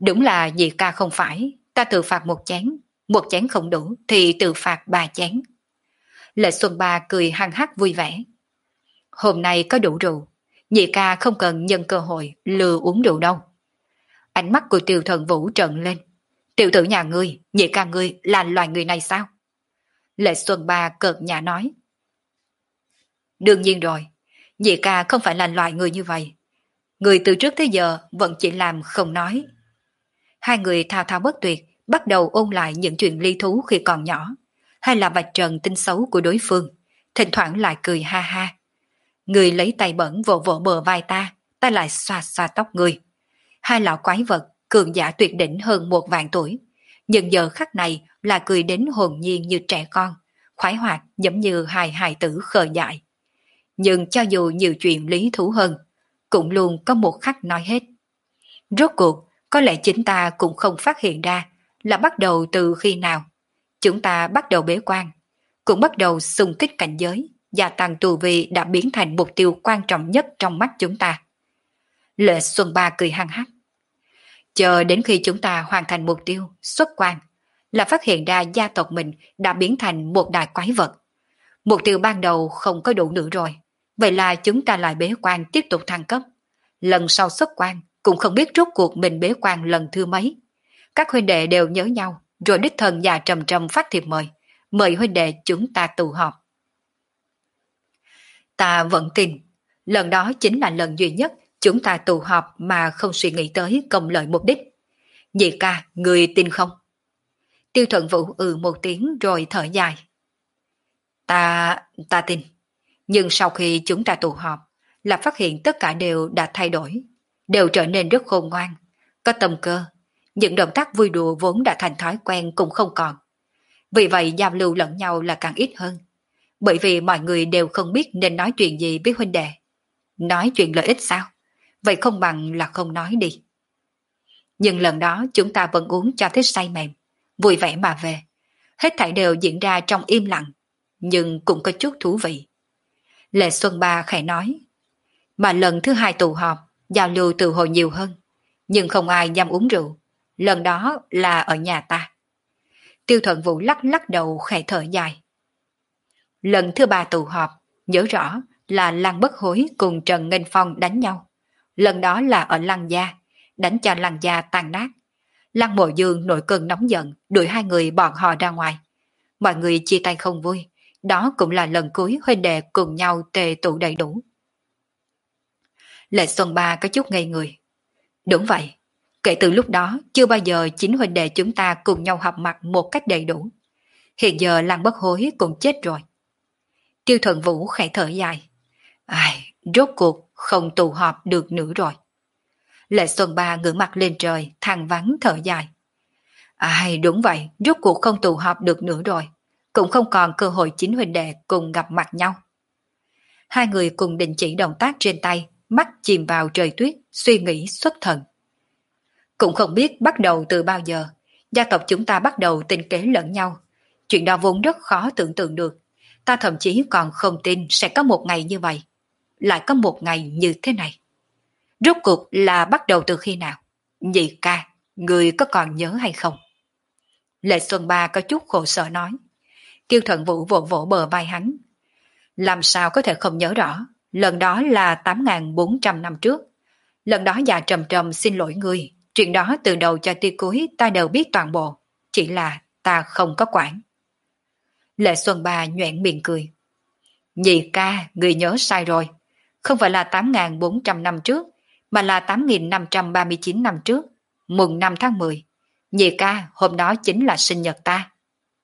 Đúng là nhị ca không phải, ta tự phạt một chén, một chén không đủ thì tự phạt ba chén. Lệ Xuân Ba cười hăng hắc vui vẻ. Hôm nay có đủ rượu, nhị ca không cần nhân cơ hội lừa uống rượu đâu. Ánh mắt của Tiêu Thần Vũ trợn lên. Tiểu tử nhà ngươi, nhị ca ngươi là loài người này sao? Lệ Xuân Ba cợt nhã nói. Đương nhiên rồi, nhị ca không phải là loài người như vậy. Người từ trước tới giờ vẫn chỉ làm không nói. Hai người thao thao bất tuyệt, bắt đầu ôn lại những chuyện ly thú khi còn nhỏ, hay là vạch trần tính xấu của đối phương, thỉnh thoảng lại cười ha ha. Người lấy tay bẩn vỗ vỗ bờ vai ta, ta lại xoa xoa tóc người. Hai lão quái vật, cường giả tuyệt đỉnh hơn một vạn tuổi, nhưng giờ khắc này là cười đến hồn nhiên như trẻ con, khoái hoạt giống như hai hài tử khờ dại. Nhưng cho dù nhiều chuyện lý thú hơn, cũng luôn có một khắc nói hết. Rốt cuộc, có lẽ chính ta cũng không phát hiện ra là bắt đầu từ khi nào. Chúng ta bắt đầu bế quan, cũng bắt đầu xung kích cảnh giới, gia tăng tu vi đã biến thành mục tiêu quan trọng nhất trong mắt chúng ta. Lệ Xuân Ba cười hăng hắc. Chờ đến khi chúng ta hoàn thành mục tiêu, xuất quan, là phát hiện ra gia tộc mình đã biến thành một đại quái vật. Mục tiêu ban đầu không có đủ nữa rồi, vậy là chúng ta lại bế quan tiếp tục thăng cấp. Lần sau xuất quan, cũng không biết rốt cuộc mình bế quan lần thứ mấy. Các huynh đệ đều nhớ nhau, rồi đích thân già trầm trầm phát thiệp mời, mời huynh đệ chúng ta tụ họp. Ta vẫn tin, lần đó chính là lần duy nhất chúng ta tụ họp mà không suy nghĩ tới công lợi mục đích. Nhị ca, người tin không? Tiêu Thuận Vũ ừ một tiếng rồi thở dài. Ta, ta tin. Nhưng sau khi chúng ta tụ họp, là phát hiện tất cả đều đã thay đổi, đều trở nên rất khôn ngoan, có tâm cơ. Những động tác vui đùa vốn đã thành thói quen cũng không còn. Vì vậy giao lưu lẫn nhau là càng ít hơn. Bởi vì mọi người đều không biết nên nói chuyện gì với huynh đệ. Nói chuyện lợi ích sao? Vậy không bằng là không nói đi. Nhưng lần đó chúng ta vẫn uống cho thích say mềm, vui vẻ mà về. Hết thảy đều diễn ra trong im lặng, nhưng cũng có chút thú vị. Lệ Xuân Ba khẽ nói, mà lần thứ hai tụ họp, giao lưu từ hồi nhiều hơn, nhưng không ai dám uống rượu. Lần đó là ở nhà ta. Tiêu Thuận Vũ lắc lắc đầu khẽ thở dài. Lần thứ ba tụ họp, nhớ rõ là Lăng Bất Hối cùng Trần Nghênh Phong đánh nhau. Lần đó là ở Lăng Gia, đánh cho Lăng Gia tan nát. Lăng Mộ Dương nổi cơn nóng giận, đuổi hai người bọn họ ra ngoài. Mọi người chia tay không vui, đó cũng là lần cuối huynh đệ cùng nhau tề tụ đầy đủ. Lệ Xuân Ba có chút ngây người. Đúng vậy, kể từ lúc đó chưa bao giờ chính huynh đệ chúng ta cùng nhau họp mặt một cách đầy đủ. Hiện giờ Lăng Bất Hối cũng chết rồi. Tiêu Thuận Vũ khẽ thở dài. Ai, rốt cuộc không tụ họp được nữa rồi. Lệ Xuân Ba ngửa mặt lên trời, than vắng thở dài. Ai, đúng vậy, rốt cuộc không tụ họp được nữa rồi. Cũng không còn cơ hội chính huynh đệ cùng gặp mặt nhau. Hai người cùng đình chỉ động tác trên tay, mắt chìm vào trời tuyết, suy nghĩ xuất thần. Cũng không biết bắt đầu từ bao giờ, gia tộc chúng ta bắt đầu tình kế lẫn nhau. Chuyện đó vốn rất khó tưởng tượng được. Ta thậm chí còn không tin sẽ có một ngày như vậy. Lại có một ngày như thế này. Rốt cuộc là bắt đầu từ khi nào? Nhị ca, người có còn nhớ hay không? Lệ Xuân Ba có chút khổ sở nói. Tiêu Thuận Vũ vỗ vỗ bờ vai hắn. Làm sao có thể không nhớ rõ? Lần đó là tám nghìn bốn trăm năm trước. Lần đó già trầm trầm xin lỗi ngươi. Chuyện đó từ đầu cho tới cuối ta đều biết toàn bộ. Chỉ là ta không có quản. Lệ Xuân Ba nhoẻn miệng cười. Nhị ca, người nhớ sai rồi. Không phải là tám nghìn bốn trăm năm trước, mà là tám nghìn năm trăm ba mươi chín năm trước, mùng năm tháng mười. Nhị ca, hôm đó chính là sinh nhật ta.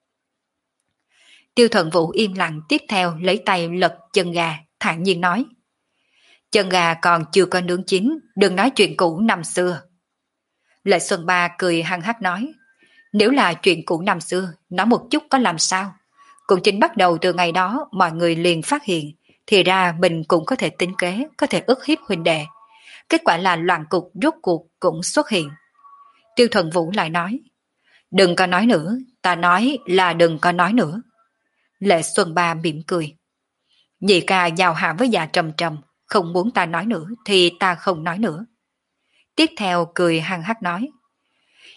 Tiêu Thuận Vũ yên lặng tiếp theo lấy tay lật chân gà, thản nhiên nói. Chân gà còn chưa có nướng chín, đừng nói chuyện cũ năm xưa. Lệ Xuân Ba cười hăng hắc nói. Nếu là chuyện cũ năm xưa, nói một chút có làm sao? Cũng chính bắt đầu từ ngày đó mọi người liền phát hiện, thì ra mình cũng có thể tính kế, có thể ức hiếp huynh đệ. Kết quả là loạn cục rốt cuộc cũng xuất hiện. Tiêu Thuận Vũ lại nói. Đừng có nói nữa, ta nói là đừng có nói nữa. Lệ Xuân Ba mỉm cười. Nhị ca giao hạ với già trầm trầm, không muốn ta nói nữa thì ta không nói nữa. Tiếp theo cười hăng hắc nói.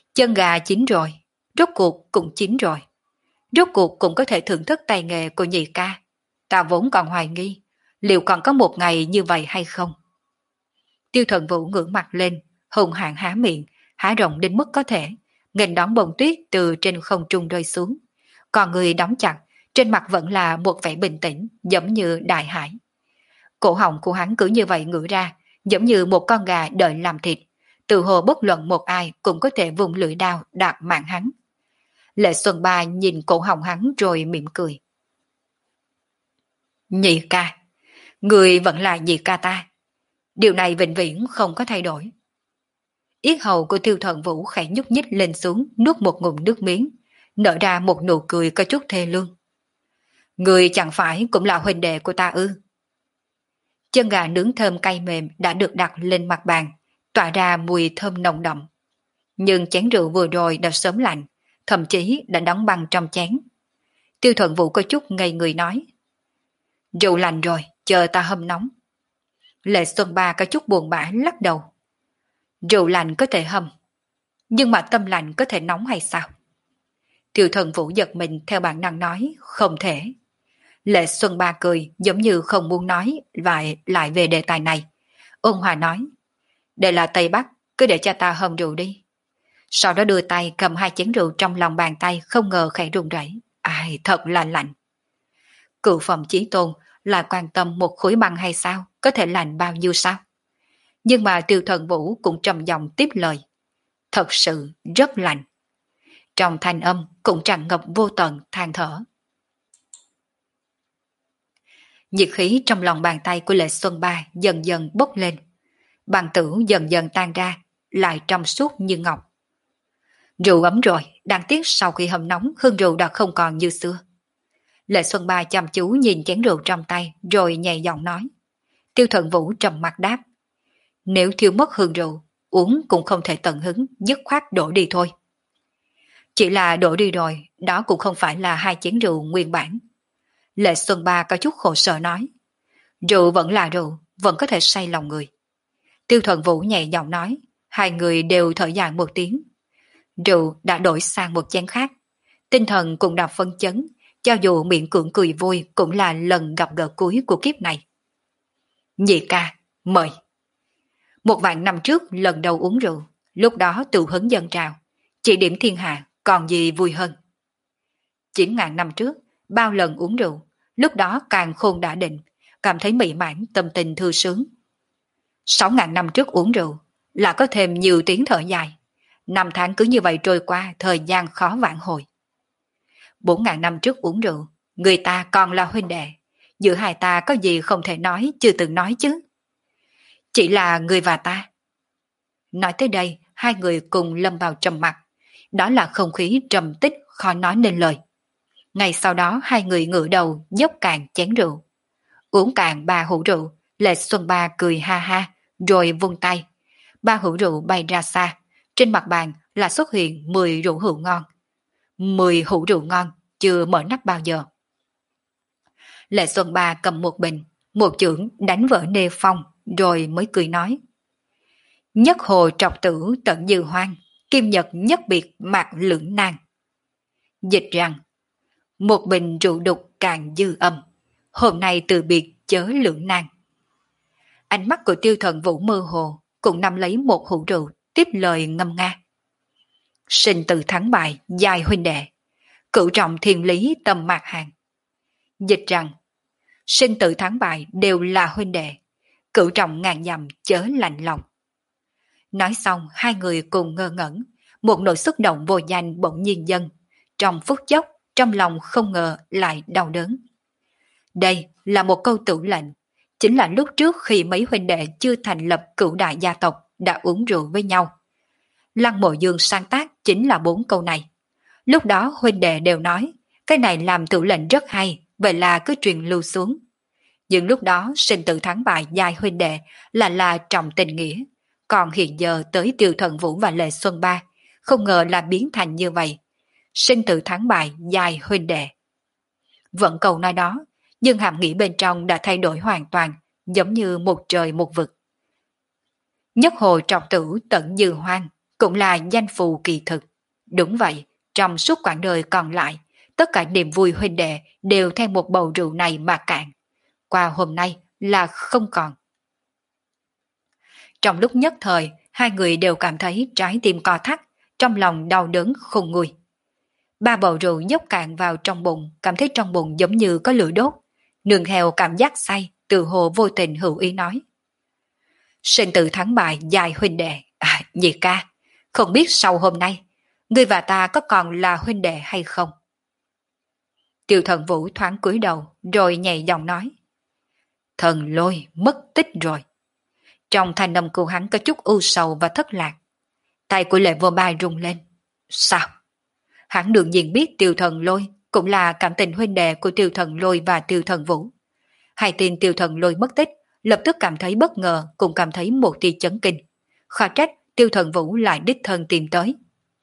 Chân gà chín rồi, rốt cuộc cũng chín rồi. Rốt cuộc cũng có thể thưởng thức tay nghề của nhị ca. Ta vốn còn hoài nghi, liệu còn có một ngày như vậy hay không? Tiêu Thuận Vũ ngưỡng mặt lên, hùng hãn há miệng, há rộng đến mức có thể, nghênh đón bông tuyết từ trên không trung rơi xuống. Còn người đóng chặt, trên mặt vẫn là một vẻ bình tĩnh, giống như đại hải. Cổ họng của hắn cứ như vậy ngửa ra, giống như một con gà đợi làm thịt. Từ hồ bất luận một ai cũng có thể vùng lưỡi đao đạp mạng hắn. Lệ Xuân Ba nhìn cổ họng hắn rồi mỉm cười. Nhị ca, người vẫn là nhị ca ta. Điều này vĩnh viễn không có thay đổi. Yết hầu của Tiêu Thuận Vũ khẽ nhúc nhích lên xuống, nuốt một ngụm nước miếng, nở ra một nụ cười có chút thê lương. Người chẳng phải cũng là huynh đệ của ta ư? Chân gà nướng thơm cay mềm đã được đặt lên mặt bàn, tỏa ra mùi thơm nồng đậm. Nhưng chén rượu vừa rồi đã sớm lạnh, thậm chí đã đóng băng trong chén. Tiêu Thuận Vũ có chút ngây người nói. Rượu lạnh rồi, chờ ta hâm nóng. Lệ Xuân Ba có chút buồn bã lắc đầu. Rượu lạnh có thể hâm, nhưng mà tâm lạnh có thể nóng hay sao? Tiêu Thuận Vũ giật mình theo bản năng nói, không thể. Lệ Xuân Ba cười giống như không muốn nói lại, lại về đề tài này. Ôn hòa nói, đây là Tây Bắc, cứ để cho ta hâm rượu đi. Sau đó đưa tay cầm hai chén rượu trong lòng bàn tay, không ngờ khẽ run rẩy. Ai, thật là lạnh. Cựu phẩm chí tôn là quan tâm một khối băng hay sao, có thể lạnh bao nhiêu sao? Nhưng mà Tiêu Thuận Vũ cũng trầm giọng tiếp lời. Thật sự rất lạnh. Trong thanh âm cũng tràn ngập vô tận than thở. Nhiệt khí trong lòng bàn tay của Lệ Xuân Ba dần dần bốc lên. Bàn tử dần dần tan ra, lại trong suốt như ngọc. Rượu ấm rồi, đáng tiếc sau khi hầm nóng hương rượu đã không còn như xưa. Lệ Xuân Ba chăm chú nhìn chén rượu trong tay rồi nhẹ giọng nói. Tiêu Thuận Vũ trầm mặt đáp. Nếu thiếu mất hương rượu, uống cũng không thể tận hứng, dứt khoát đổ đi thôi. Chỉ là đổ đi rồi, đó cũng không phải là hai chén rượu nguyên bản. Lệ Xuân Ba có chút khổ sở nói. Rượu vẫn là rượu, vẫn có thể say lòng người. Tiêu Thuận Vũ nhẹ giọng nói, hai người đều thở dài một tiếng. Rượu đã đổi sang một chén khác. Tinh thần cũng đã phân chấn, cho dù miệng cưỡng cười vui cũng là lần gặp gỡ cuối của kiếp này. Nhị ca, mời. Một vạn năm trước lần đầu uống rượu, lúc đó tự hứng dân trào, chỉ điểm thiên hạ còn gì vui hơn. Chín ngàn năm trước, bao lần uống rượu, lúc đó càng khôn đã định, cảm thấy mỹ mãn tâm tình thư sướng. Sáu ngàn năm trước uống rượu, là có thêm nhiều tiếng thở dài. Năm tháng cứ như vậy trôi qua, thời gian khó vãn hồi. Bốn ngàn năm trước uống rượu, người ta còn là huynh đệ, giữa hai ta có gì không thể nói, chưa từng nói chứ. Chỉ là người và ta. Nói tới đây, hai người cùng lâm vào trầm mặc. Đó là không khí trầm tích khó nói nên lời. Ngày sau đó hai người ngửa đầu dốc cạn chén rượu. Uống cạn ba hũ rượu, Lệ Xuân Ba cười ha ha, rồi vung tay. Ba hũ rượu bay ra xa, trên mặt bàn là xuất hiện mười rượu hữu ngon. Mười hũ rượu ngon, chưa mở nắp bao giờ. Lệ Xuân Ba cầm một bình, một chưởng đánh vỡ nê phong, rồi mới cười nói. Nhất hồ trọc tử tận dư hoang, kim nhật nhất biệt mạc lưỡng nan. Dịch rằng, một bình rượu đục càng dư âm, hôm nay từ biệt chớ lưỡng nan. Ánh mắt của Tiêu Thuận Vũ mơ hồ, cũng nắm lấy một hũ rượu, tiếp lời ngâm nga. Sinh tử thắng bại, dài huynh đệ, cửu trọng thiên lý tâm mạc hàng. Dịch rằng, sinh tử thắng bại đều là huynh đệ, cửu trọng ngàn dặm chớ lạnh lòng. Nói xong hai người cùng ngơ ngẩn, một nỗi xúc động vô danh bỗng nhiên dâng, trong phút chốc trong lòng không ngờ lại đau đớn. Đây là một câu tử lệnh, chính là lúc trước khi mấy huynh đệ chưa thành lập cửu đại gia tộc đã uống rượu với nhau. Lăng Mộ Dương sáng tác chính là bốn câu này. Lúc đó huynh đệ đều nói, cái này làm tử lệnh rất hay, vậy là cứ truyền lưu xuống. Nhưng lúc đó sinh tử thắng bại giai huynh đệ là là trọng tình nghĩa, còn hiện giờ tới Tiêu Thuận Vũ và Lệ Xuân Ba, không ngờ là biến thành như vậy. Sinh tử thắng bại giai huynh đệ. Vẫn câu nói đó, nhưng hàm nghĩa bên trong đã thay đổi hoàn toàn, giống như một trời một vực. Nhất hồ trọc tử tận dư hoang, cũng là danh phù kỳ thực. Đúng vậy, trong suốt quãng đời còn lại, tất cả niềm vui huynh đệ đều theo một bầu rượu này mà cạn. Qua hôm nay là không còn. Trong lúc nhất thời, hai người đều cảm thấy trái tim co thắt, trong lòng đau đớn khôn nguôi. Ba bầu rượu dốc cạn vào trong bụng, cảm thấy trong bụng giống như có lửa đốt. Nương theo cảm giác say, từ hồ vô tình hữu ý nói. Sinh tử thắng bại dài huynh đệ, à, nhị ca, không biết sau hôm nay, ngươi và ta có còn là huynh đệ hay không? Tiêu Thần Vũ thoáng cúi đầu, rồi nhẹ giọng nói. Thần Lôi mất tích rồi. Trong thanh âm của hắn có chút u sầu và thất lạc. Tay của Lệ Vô Ba rung lên. Sao? Hắn đương nhiên biết Tiêu Thần Lôi cũng là cảm tình huynh đệ của Tiêu Thần Lôi và Tiêu Thần Vũ. Hai tin Tiêu Thần Lôi mất tích, lập tức cảm thấy bất ngờ, cũng cảm thấy một tia chấn kinh. Khó trách Tiêu Thần Vũ lại đích thân tìm tới.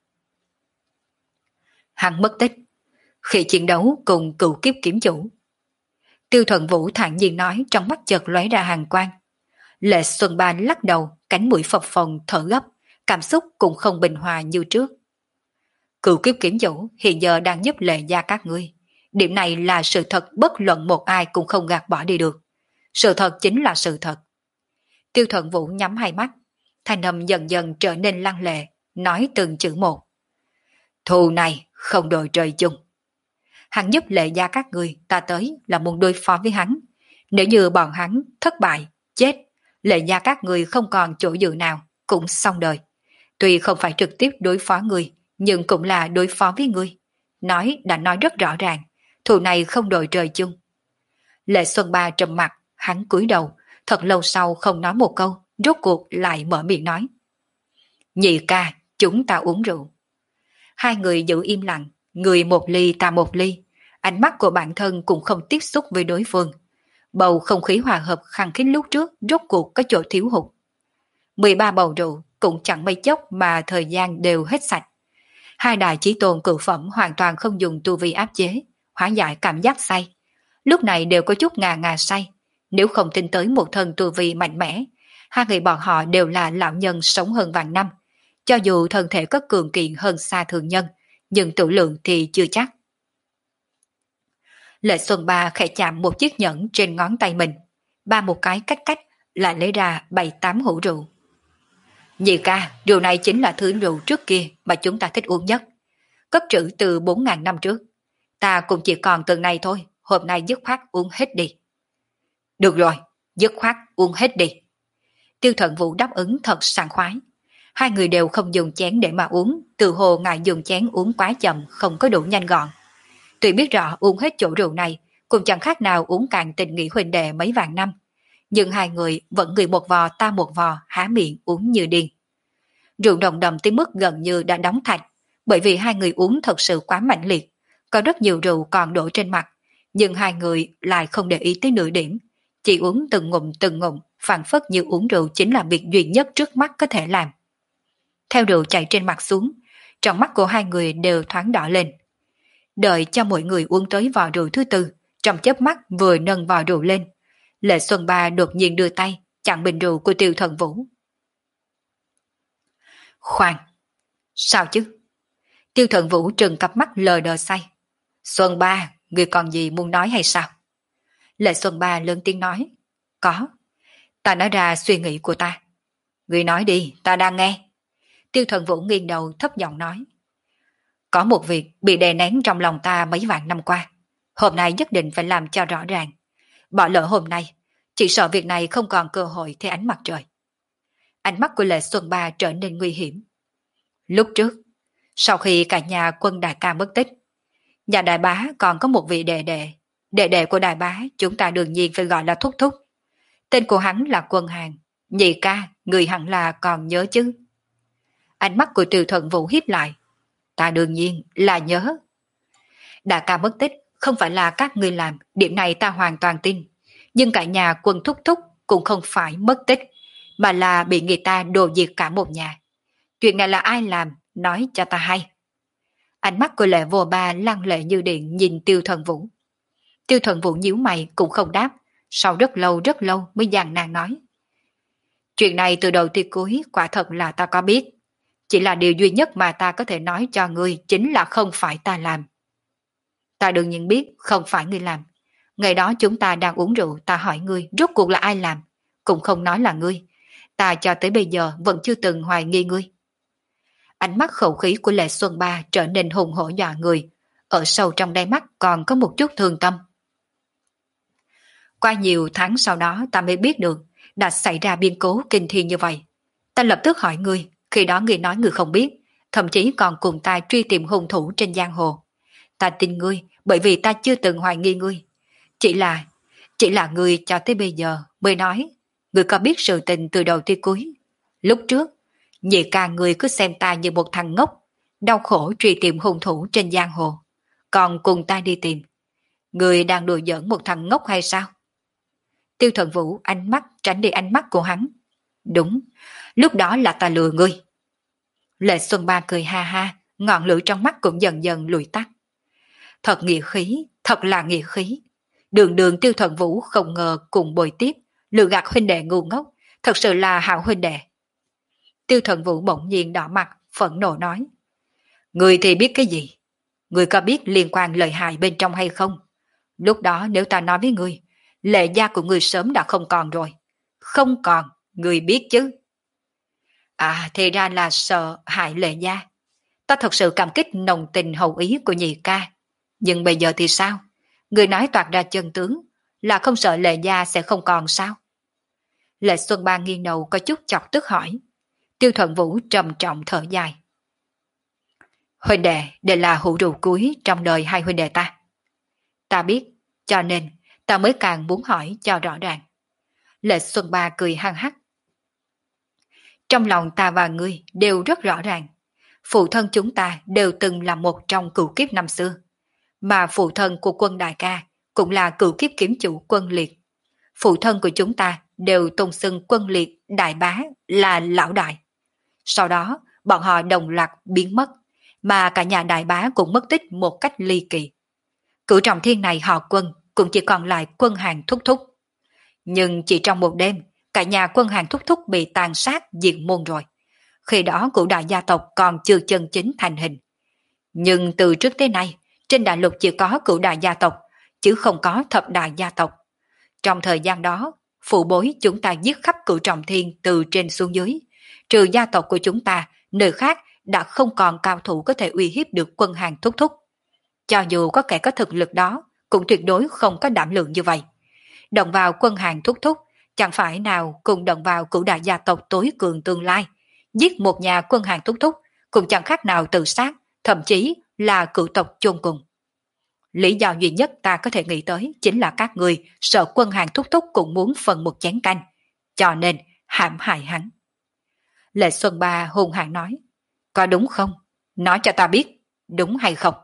Hắn mất tích khi chiến đấu cùng cựu kiếp kiếm chủ. Tiêu Thần Vũ thản nhiên nói, trong mắt chợt lóe ra hàn quang. Lệ Xuân Ba lắc đầu, cánh mũi phập phồng thở gấp, cảm xúc cũng không bình hòa như trước. Cựu kiếp kiếm chủ hiện giờ đang giúp Lệ gia các ngươi. Điểm này là sự thật, bất luận một ai cũng không gạt bỏ đi được. Sự thật chính là sự thật. Tiêu Thần Vũ nhắm hai mắt, thanh âm dần dần trở nên lăng lệ, nói từng chữ một. Thù này không đội trời chung. Hắn giúp Lệ gia các ngươi, ta tới là muốn đối phó với hắn. Nếu như bọn hắn thất bại, chết, Lệ gia các ngươi không còn chỗ dựa nào, cũng xong đời. Tuy không phải trực tiếp đối phó ngươi, nhưng cũng là đối phó với ngươi. Nói đã nói rất rõ ràng, thù này không đội trời chung. Lệ Xuân Ba trầm mặt, hắn cúi đầu, thật lâu sau không nói một câu, rốt cuộc lại mở miệng nói. Nhị ca, chúng ta uống rượu. Hai người giữ im lặng, người một ly ta một ly, ánh mắt của bản thân cũng không tiếp xúc với đối phương. Bầu không khí hòa hợp khăng khít lúc trước rốt cuộc có chỗ thiếu hụt. mười ba bầu rượu cũng chẳng mấy chốc mà thời gian đều hết sạch. Hai đại chí tôn cửu phẩm hoàn toàn không dùng tu vi áp chế, hóa giải cảm giác say. Lúc này đều có chút ngà ngà say. Nếu không tin tới một thân tu vi mạnh mẽ, hai người bọn họ đều là lão nhân sống hơn vạn năm. Cho dù thân thể có cường kiện hơn xa thường nhân, nhưng tử lượng thì chưa chắc. Lệ Xuân Ba khẽ chạm một chiếc nhẫn trên ngón tay mình, ba một cái cách cách lại lấy ra bảy tám hũ rượu. Nhị ca, rượu này chính là thứ rượu trước kia mà chúng ta thích uống nhất. Cất trữ từ bốn ngàn năm trước. Ta cũng chỉ còn từng này thôi, hôm nay dứt khoát uống hết đi. Được rồi, dứt khoát uống hết đi. Tiêu Thần Vũ đáp ứng thật sảng khoái. Hai người đều không dùng chén để mà uống, từ hồ ngại dùng chén uống quá chậm, không có đủ nhanh gọn. Tuy biết rõ uống hết chỗ rượu này, cũng chẳng khác nào uống cạn tình nghĩa huynh đệ mấy vạn năm. Nhưng hai người vẫn người một vò ta một vò, há miệng uống như điên. Rượu nồng đậm tới mức gần như đã đóng thạch, bởi vì hai người uống thật sự quá mạnh liệt. Có rất nhiều rượu còn đổ trên mặt, nhưng hai người lại không để ý tới nửa điểm. Chỉ uống từng ngụm từng ngụm, phảng phất như uống rượu chính là việc duy nhất trước mắt có thể làm. Theo rượu chảy trên mặt xuống, trong mắt của hai người đều thoáng đỏ lên. Đợi cho mọi người uống tới vò rượu thứ tư, trong chớp mắt vừa nâng vò rượu lên, Lệ Xuân Ba đột nhiên đưa tay chặn bình rượu của Tiêu Thần Vũ. Khoan, sao chứ? Tiêu Thần Vũ trừng cặp mắt lờ đờ say. Xuân Ba, người còn gì muốn nói hay sao? Lệ Xuân Ba lớn tiếng nói. Có, ta nói ra suy nghĩ của ta. Người nói đi, ta đang nghe. Tiêu Thần Vũ nghiêng đầu thấp giọng nói. Có một việc bị đè nén trong lòng ta mấy vạn năm qua. Hôm nay nhất định phải làm cho rõ ràng. Bỏ lỡ hôm nay, chỉ sợ việc này không còn cơ hội thấy ánh mặt trời. Ánh mắt của Lệ Xuân Ba trở nên nguy hiểm. Lúc trước, sau khi cả nhà quân đại ca mất tích, nhà đại bá còn có một vị đệ đệ. Đệ đệ của đại bá chúng ta đương nhiên phải gọi là Thúc Thúc. Tên của hắn là Quân Hàng. Nhị ca, người hẳn là còn nhớ chứ? Ánh mắt của Tiêu Thần Vũ híp lại. Ta đương nhiên là nhớ. Đại ca mất tích không phải là các ngươi làm, điểm này ta hoàn toàn tin. Nhưng cả nhà Quân Thúc Thúc cũng không phải mất tích, mà là bị người ta đồ diệt cả một nhà. Chuyện này là ai làm, nói cho ta hay. Ánh mắt của Lệ Vô Ba lăng lệ như điện nhìn Tiêu Thần Vũ. Tiêu Thần Vũ nhíu mày cũng không đáp, sau rất lâu rất lâu mới dàn nàng nói. Chuyện này từ đầu tới cuối quả thật là ta có biết. Chỉ là điều duy nhất mà ta có thể nói cho ngươi chính là không phải ta làm. Ta đương nhiên biết không phải ngươi làm. Ngày đó chúng ta đang uống rượu, ta hỏi ngươi rốt cuộc là ai làm, cũng không nói là ngươi. Ta cho tới bây giờ vẫn chưa từng hoài nghi ngươi. Ánh mắt khẩu khí của Lệ Xuân Ba trở nên hùng hổ dọa người, ở sâu trong đáy mắt còn có một chút thương tâm. Qua nhiều tháng sau đó ta mới biết được đã xảy ra biến cố kinh thiên như vậy. Ta lập tức hỏi ngươi, khi đó ngươi nói ngươi không biết, thậm chí còn cùng ta truy tìm hung thủ trên giang hồ. Ta tin ngươi bởi vì ta chưa từng hoài nghi ngươi. Chỉ là, chỉ là ngươi cho tới bây giờ mới nói, ngươi có biết sự tình từ đầu tới cuối. Lúc trước, nhị ca ngươi cứ xem ta như một thằng ngốc, đau khổ truy tìm hung thủ trên giang hồ, còn cùng ta đi tìm. Ngươi đang đùa giỡn một thằng ngốc hay sao? Tiêu Thần Vũ ánh mắt tránh đi ánh mắt của hắn. Đúng, lúc đó là ta lừa ngươi. Lệ Xuân Ba cười ha ha, ngọn lửa trong mắt cũng dần dần lùi tắt. Thật nghĩa khí, thật là nghĩa khí. Đường đường Tiêu Thần Vũ không ngờ cùng bồi tiếp, lừa gạt huynh đệ ngu ngốc, thật sự là hảo huynh đệ. Tiêu Thần Vũ bỗng nhiên đỏ mặt, phẫn nộ nói. Ngươi thì biết cái gì? Ngươi có biết liên quan lợi hại bên trong hay không? Lúc đó nếu ta nói với ngươi, Lệ gia của ngươi sớm đã không còn rồi. Không còn, ngươi biết chứ? À, thì ra là sợ hại Lệ gia. Ta thật sự cảm kích nồng tình hậu ý của nhị ca. Nhưng bây giờ thì sao? Ngươi nói toạc ra chân tướng, là không sợ Lệ gia sẽ không còn sao? Lệ Xuân Ba nghiêng đầu có chút chọc tức hỏi. Tiêu Thuận Vũ trầm trọng thở dài. Huynh đệ đều là hữu rượu cuối trong đời hai huynh đệ ta. Ta biết, cho nên ta mới càng muốn hỏi cho rõ ràng. Lệ Xuân Ba cười hăng hắc. Trong lòng ta và ngươi đều rất rõ ràng. Phụ thân chúng ta đều từng là một trong cửu kiếp năm xưa. Mà phụ thân của quân đại ca cũng là cửu kiếp kiếm chủ quân liệt. Phụ thân của chúng ta đều tôn xưng quân liệt đại bá là lão đại. Sau đó bọn họ đồng loạt biến mất, mà cả nhà đại bá cũng mất tích một cách ly kỳ. Cửu trọng thiên này họ Quân cũng chỉ còn lại Quân Hàng thúc thúc. Nhưng chỉ trong một đêm, cả nhà Quân Hàng thúc thúc bị tàn sát diệt môn rồi. Khi đó cửu đại gia tộc còn chưa chân chính thành hình. Nhưng từ trước tới nay, trên đại lục chỉ có cửu đại gia tộc, chứ không có thập đại gia tộc. Trong thời gian đó, phụ bối chúng ta giết khắp cửu trọng thiên từ trên xuống dưới. Trừ gia tộc của chúng ta, nơi khác đã không còn cao thủ có thể uy hiếp được Quân Hàng thúc thúc. Cho dù có kẻ có thực lực đó, cũng tuyệt đối không có đảm lượng như vậy. Động vào Quân Hàng thúc thúc, chẳng phải nào cùng động vào cửu đại gia tộc tối cường tương lai. Giết một nhà Quân Hàng thúc thúc, cũng chẳng khác nào tự sát, thậm chí là cửu tộc chôn cùng. Lý do duy nhất ta có thể nghĩ tới chính là các người sợ Quân Hàng thúc thúc cũng muốn phần một chén canh, cho nên hãm hại hắn. Lệ Xuân Ba hung hãn nói, có đúng không? Nói cho ta biết, đúng hay không?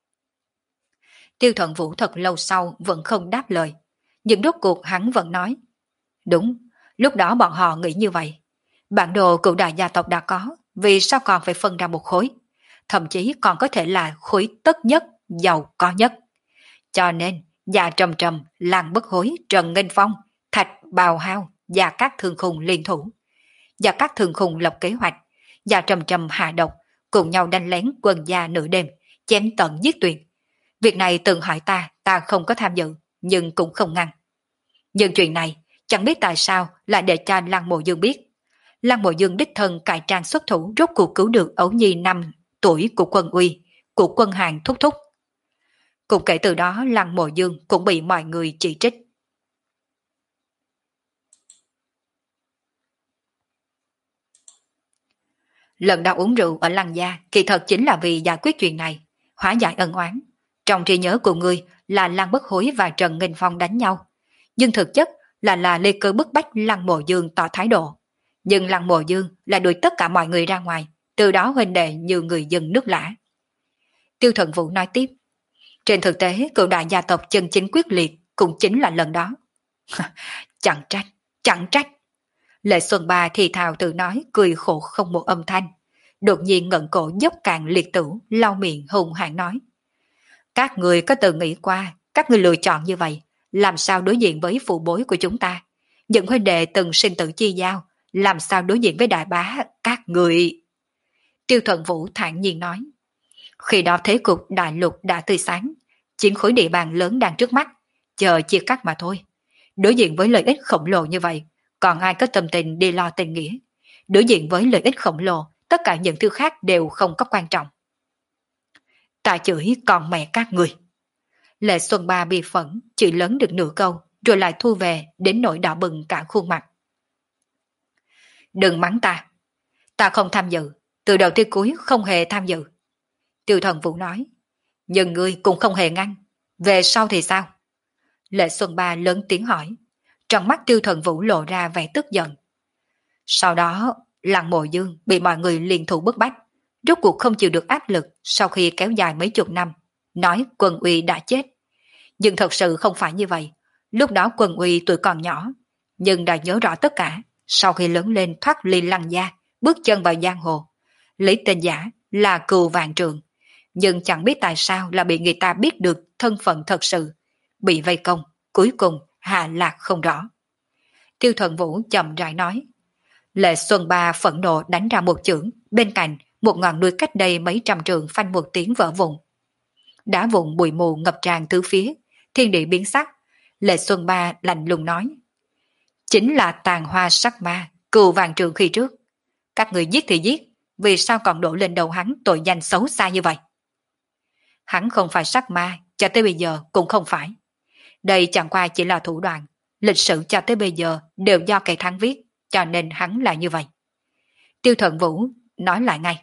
Tiêu Thuận Vũ thật lâu sau vẫn không đáp lời, nhưng rốt cuộc hắn vẫn nói, đúng, lúc đó bọn họ nghĩ như vậy. Bản đồ cửu đại gia tộc đã có, vì sao còn phải phân ra một khối? Thậm chí còn có thể là khối tất nhất, giàu có nhất. Cho nên, Dạ Trầm Trầm, Lăng Bất Hối, Trần Nghênh Phong, Thạch Bào Hao và các thương khùng liên thủ. Và các thương khùng lập kế hoạch, Dạ Trầm Trầm hạ độc, cùng nhau đánh lén quân gia nửa đêm, chém tận giết tuyệt. Việc này từng hỏi ta, ta không có tham dự, nhưng cũng không ngăn. Nhưng chuyện này, chẳng biết tại sao lại để cho Lăng Mộ Dương biết. Lăng Mộ Dương đích thân cải trang xuất thủ rốt cuộc cứu được ấu nhi năm tuổi của Quân Uy, của Quân Hàng thúc thúc. Cũng kể từ đó Lăng Mộ Dương cũng bị mọi người chỉ trích. Lần đầu uống rượu ở Lăng gia kỳ thật chính là vì giải quyết chuyện này, hóa giải ân oán. Trong trí nhớ của ngươi là Lăng Bất Hối và Trần Nghênh Phong đánh nhau, nhưng thực chất là là Lê Cơ bức bách Lăng Mộ Dương tỏ thái độ. Nhưng Lăng Mộ Dương lại đuổi tất cả mọi người ra ngoài, từ đó huynh đệ như người dân nước lã. Tiêu Thuận Vũ nói tiếp, trên thực tế cửu đại gia tộc chân chính quyết liệt cũng chính là lần đó. Chẳng trách, chẳng trách. Lệ Xuân Ba thì thào tự nói, cười khổ không một âm thanh. Đột nhiên ngẩng cổ dốc càng liệt tử, lau miệng hùng hãn nói. Các người có từng nghĩ qua, các người lựa chọn như vậy, làm sao đối diện với phụ bối của chúng ta? Những huynh đệ từng sinh tử chi giao, làm sao đối diện với đại bá, các người... Tiêu Thuận Vũ thản nhiên nói. Khi đó thế cục đại lục đã tươi sáng, chín khối địa bàn lớn đang trước mắt, chờ chia cắt mà thôi. Đối diện với lợi ích khổng lồ như vậy, còn ai có tâm tình đi lo tình nghĩa. Đối diện với lợi ích khổng lồ, tất cả những thứ khác đều không có quan trọng. Ta chửi còn mẹ các người. Lệ Xuân Ba bị phẫn, chửi lớn được nửa câu, rồi lại thu về đến nỗi đỏ bừng cả khuôn mặt. Đừng mắng ta. Ta không tham dự, từ đầu tới cuối không hề tham dự. Tiêu Thần Vũ nói. Nhưng ngươi cũng không hề ngăn. Về sau thì sao? Lệ Xuân Ba lớn tiếng hỏi. Trong mắt Tiêu Thần Vũ lộ ra vẻ tức giận. Sau đó, Lăng Mộ Dương bị mọi người liên thủ bức bách, rốt cuộc không chịu được áp lực sau khi kéo dài mấy chục năm, nói Quân Uy đã chết. Nhưng thật sự không phải như vậy. Lúc đó Quân Uy tuổi còn nhỏ, nhưng đã nhớ rõ tất cả. Sau khi lớn lên thoát ly Lăng gia, bước chân vào giang hồ, lấy tên giả là Cừu Vạn Trường, nhưng chẳng biết tại sao là bị người ta biết được thân phận thật sự, bị vây công, cuối cùng hạ lạc không rõ. Tiêu Thần Vũ chậm rãi nói. Lệ Xuân Ba phẫn nộ đánh ra một chưởng, bên cạnh một ngọn núi cách đây mấy trăm trường phanh một tiếng vỡ vụn. Đá vụn bụi mù ngập tràn tứ phía, thiên địa biến sắc. Lệ Xuân Ba lạnh lùng nói. Chính là tàn hoa sắc ma, Cừu Vạn Trường khi trước. Các người giết thì giết, vì sao còn đổ lên đầu hắn tội danh xấu xa như vậy? Hắn không phải sắc ma, cho tới bây giờ cũng không phải. Đây chẳng qua chỉ là thủ đoạn, lịch sử cho tới bây giờ đều do kẻ thắng viết, cho nên hắn là như vậy. Tiêu Thuận Vũ nói lại ngay.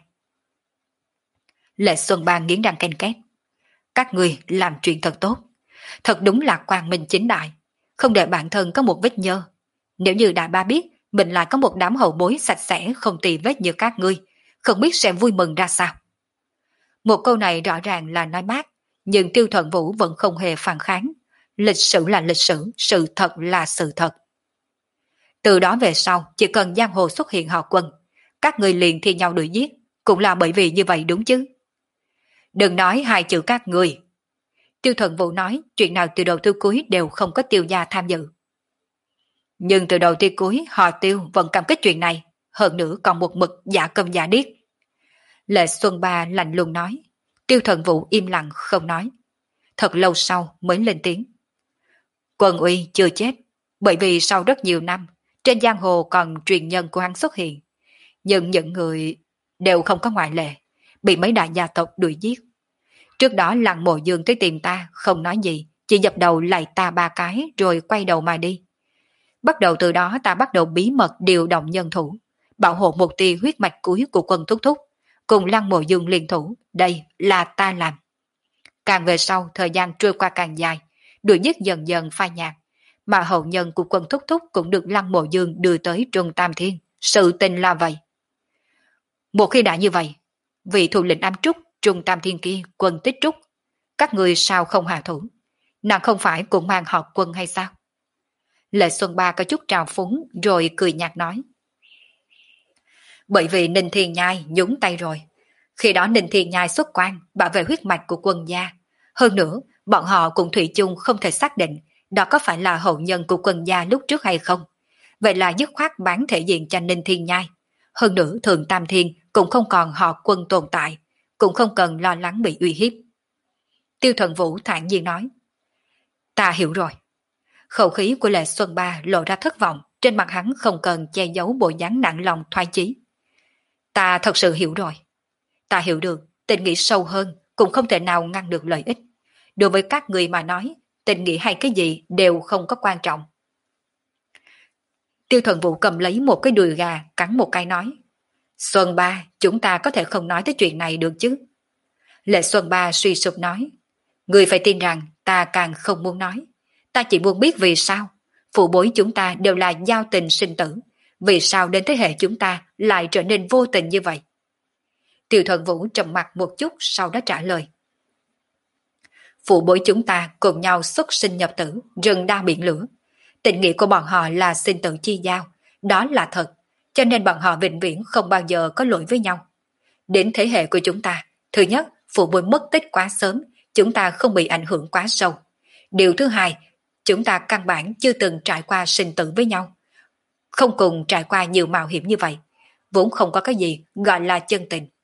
Lệ Xuân Ba nghiến răng ken két. Các người làm chuyện thật tốt, thật đúng là quang minh chính đại, không để bản thân có một vết nhơ. Nếu như đại ba biết mình lại có một đám hậu bối sạch sẽ không tì vết như các ngươi, không biết sẽ vui mừng ra sao. Một câu này rõ ràng là nói mát, nhưng Tiêu Thuận Vũ vẫn không hề phản kháng. Lịch sử là lịch sử, sự thật là sự thật. Từ đó về sau, chỉ cần giang hồ xuất hiện họ Quân, các người liền thi nhau đuổi giết, cũng là bởi vì như vậy đúng chứ. Đừng nói hai chữ các người. Tiêu Thuận Vũ nói chuyện nào từ đầu tới cuối đều không có Tiêu gia tham dự. Nhưng từ đầu tới cuối họ Tiêu vẫn cảm kích chuyện này, hơn nữa còn một mực giả câm giả điếc. Lệ Xuân Ba lạnh lùng nói. Tiêu Thuận Vũ im lặng không nói. Thật lâu sau mới lên tiếng. Quân Uy chưa chết, bởi vì sau rất nhiều năm, trên giang hồ còn truyền nhân của hắn xuất hiện. Nhưng những người đều không có ngoại lệ, bị mấy đại gia tộc đuổi giết. Trước đó Lăng Mộ Dương tới tìm ta, không nói gì, chỉ dập đầu lạy ta ba cái rồi quay đầu mà đi. Bắt đầu từ đó ta bắt đầu bí mật điều động nhân thủ, bảo hộ một tia huyết mạch cuối của Quân Thúc Thúc, cùng Lăng Mộ Dương liên thủ, đây là ta làm. Càng về sau, thời gian trôi qua càng dài, đuổi giết dần dần phai nhạt, mà hậu nhân của Quân Thúc Thúc cũng được Lăng Mộ Dương đưa tới Trung Tam Thiên, sự tình là vậy. Một khi đã như vậy, vị thủ lĩnh Ám Trúc, Trung Tam Thiên kia, Quân Tích Trúc, các người sao không hạ thủ? Nàng không phải cũng mang họ Quân hay sao? Lệ Xuân Ba có chút trào phúng rồi cười nhạt nói. Bởi vì Ninh Thiên Nhai nhúng tay rồi. Khi đó Ninh Thiên Nhai xuất quan bảo vệ huyết mạch của Quân gia. Hơn nữa, bọn họ cùng thủy chung không thể xác định đó có phải là hậu nhân của Quân gia lúc trước hay không. Vậy là dứt khoát bán thể diện cho Ninh Thiên Nhai. Hơn nữa Thượng Tam Thiên cũng không còn họ Quân tồn tại, cũng không cần lo lắng bị uy hiếp. Tiêu Thuận Vũ thản nhiên nói. Ta hiểu rồi. Khẩu khí của Lệ Xuân Ba lộ ra thất vọng, trên mặt hắn không cần che giấu bộ dáng nặng lòng thoái chí. Ta thật sự hiểu rồi. Ta hiểu được, tình nghĩa sâu hơn cũng không thể nào ngăn được lợi ích. Đối với các người mà nói, tình nghĩa hay cái gì đều không có quan trọng. Tiêu Thuận Vũ cầm lấy một cái đùi gà, cắn một cái nói. Xuân Ba, chúng ta có thể không nói tới chuyện này được chứ? Lệ Xuân Ba suy sụp nói. Người phải tin rằng ta càng không muốn nói. Ta chỉ muốn biết vì sao phụ bối chúng ta đều là giao tình sinh tử, vì sao đến thế hệ chúng ta lại trở nên vô tình như vậy? Tiêu Thuận Vũ trầm mặt một chút sau đó trả lời. Phụ bối chúng ta cùng nhau xuất sinh nhập tử, rừng đa biển lửa. Tình nghĩa của bọn họ là sinh tử chi giao, đó là thật, cho nên bọn họ vĩnh viễn không bao giờ có lỗi với nhau. Đến thế hệ của chúng ta, thứ nhất, phụ bối mất tích quá sớm, chúng ta không bị ảnh hưởng quá sâu. Điều thứ hai, chúng ta căn bản chưa từng trải qua sinh tử với nhau, không cùng trải qua nhiều mạo hiểm như vậy, vốn không có cái gì gọi là chân tình.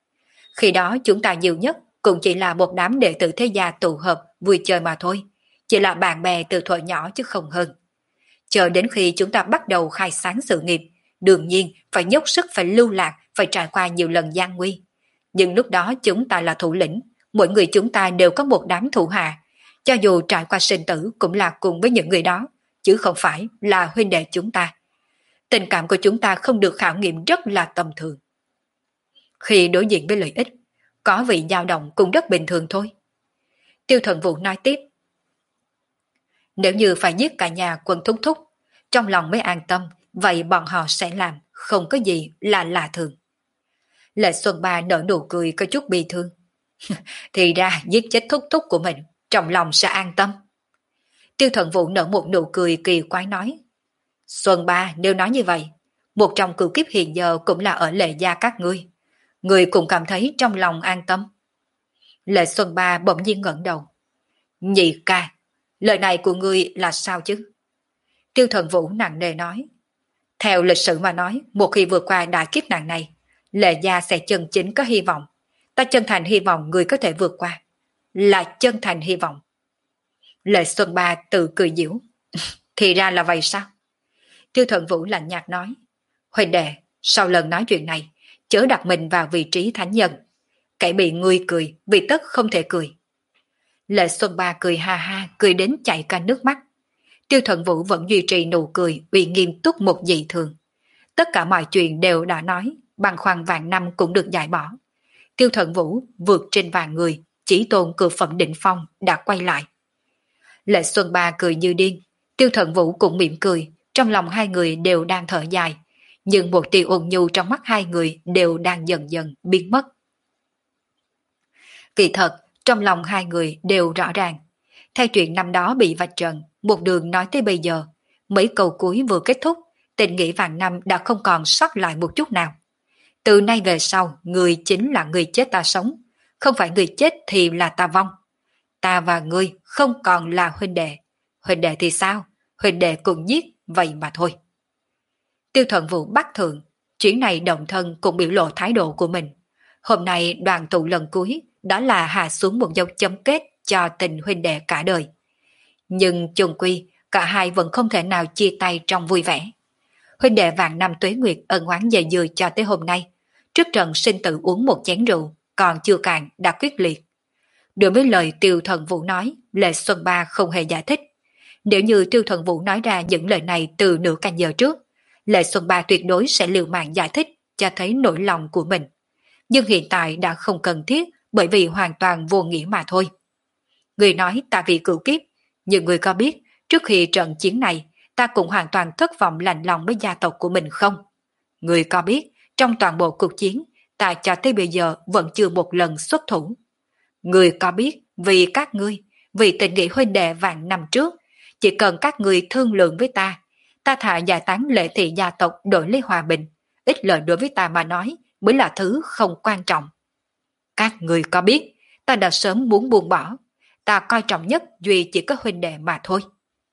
Khi đó chúng ta nhiều nhất cũng chỉ là một đám đệ tử thế gia tụ hợp vui chơi mà thôi, chỉ là bạn bè từ thuở nhỏ chứ không hơn. Chờ đến khi chúng ta bắt đầu khai sáng sự nghiệp, đương nhiên phải dốc sức, phải lưu lạc, phải trải qua nhiều lần gian nguy. Nhưng lúc đó chúng ta là thủ lĩnh, mỗi người chúng ta đều có một đám thủ hạ, cho dù trải qua sinh tử cũng là cùng với những người đó, chứ không phải là huynh đệ chúng ta. Tình cảm của chúng ta không được khảo nghiệm rất là tầm thường. Khi đối diện với lợi ích, có vị dao động cũng rất bình thường thôi. Tiêu Thần Vũ nói tiếp. Nếu như phải giết cả nhà Quân Thúc Thúc, trong lòng mới an tâm, vậy bọn họ sẽ làm, không có gì là lạ thường. Lệ Xuân Ba nở nụ cười có chút bi thương. Thì ra giết chết Thúc Thúc của mình, trong lòng sẽ an tâm. Tiêu Thần Vũ nở một nụ cười kỳ quái nói. Xuân Ba nếu nói như vậy, một trong cửu kiếp hiện giờ cũng là ở Lệ gia các ngươi. Ngươi cũng cảm thấy trong lòng an tâm. Lệ Xuân Ba bỗng nhiên ngẩng đầu. Nhị ca, lời này của ngươi là sao chứ? Tiêu Thần Vũ nặng nề nói. Theo lịch sử mà nói, một khi vượt qua đại kiếp nạn này, Lệ gia sẽ chân chính có hy vọng. Ta chân thành hy vọng ngươi có thể vượt qua. Là chân thành hy vọng. Lệ Xuân Ba tự cười giễu. Thì ra là vậy sao? Tiêu Thần Vũ lạnh nhạt nói. Huỳnh đệ, sau lần nói chuyện này, chớ đặt mình vào vị trí thánh nhân. Kẻ bị ngươi cười, vì tất không thể cười. Lệ Xuân Ba cười ha ha, cười đến chảy cả nước mắt. Tiêu Thần Vũ vẫn duy trì nụ cười, uy nghiêm túc một dị thường. Tất cả mọi chuyện đều đã nói, băn khoăn vạn năm cũng được giải bỏ. Tiêu Thần Vũ vượt trên vạn người, chỉ tôn cự phẩm đỉnh phong đã quay lại. Lệ Xuân Ba cười như điên, Tiêu Thần Vũ cũng mỉm cười, trong lòng hai người đều đang thở dài, nhưng một tia ôn nhu trong mắt hai người đều đang dần dần biến mất. Kỳ thật, trong lòng hai người đều rõ ràng. Theo chuyện năm đó bị vạch trần, một đường nói tới bây giờ, mấy câu cuối vừa kết thúc, tình nghĩa vạn năm đã không còn sót lại một chút nào. Từ nay về sau, người chính là người chết ta sống, không phải người chết thì là ta vong. Ta và ngươi không còn là huynh đệ. Huynh đệ thì sao? Huynh đệ cùng giết, vậy mà thôi. Tiêu Thần Vũ bắt thượng, chuyến này động thân cũng biểu lộ thái độ của mình. Hôm nay đoàn tụ lần cuối, đó là hạ xuống một dấu chấm kết cho tình huynh đệ cả đời. Nhưng chung quy, cả hai vẫn không thể nào chia tay trong vui vẻ. Huynh đệ vạn năm tuế nguyệt ân oán dày dừa cho tới hôm nay. Trước trận sinh tử uống một chén rượu, còn chưa cạn đã quyết liệt. Đối với lời Tiêu Thần Vũ nói, Lệ Xuân Ba không hề giải thích. Nếu như Tiêu Thần Vũ nói ra những lời này từ nửa canh giờ trước, Lệ Xuân Ba tuyệt đối sẽ liều mạng giải thích cho thấy nỗi lòng của mình. Nhưng hiện tại đã không cần thiết, bởi vì hoàn toàn vô nghĩa mà thôi. Người nói ta vì cửu kiếp, nhưng người có biết trước khi trận chiến này ta cũng hoàn toàn thất vọng lạnh lòng với gia tộc của mình không? Người có biết trong toàn bộ cuộc chiến ta cho tới bây giờ vẫn chưa một lần xuất thủ. Người có biết vì các ngươi, vì tình nghĩa huynh đệ vạn năm trước, chỉ cần các người thương lượng với ta, ta thà giải tán Lệ thị gia tộc đổi lấy hòa bình, ít lợi đối với ta mà nói mới là thứ không quan trọng. Các người có biết ta đã sớm muốn buông bỏ, ta coi trọng nhất duy chỉ có huynh đệ mà thôi.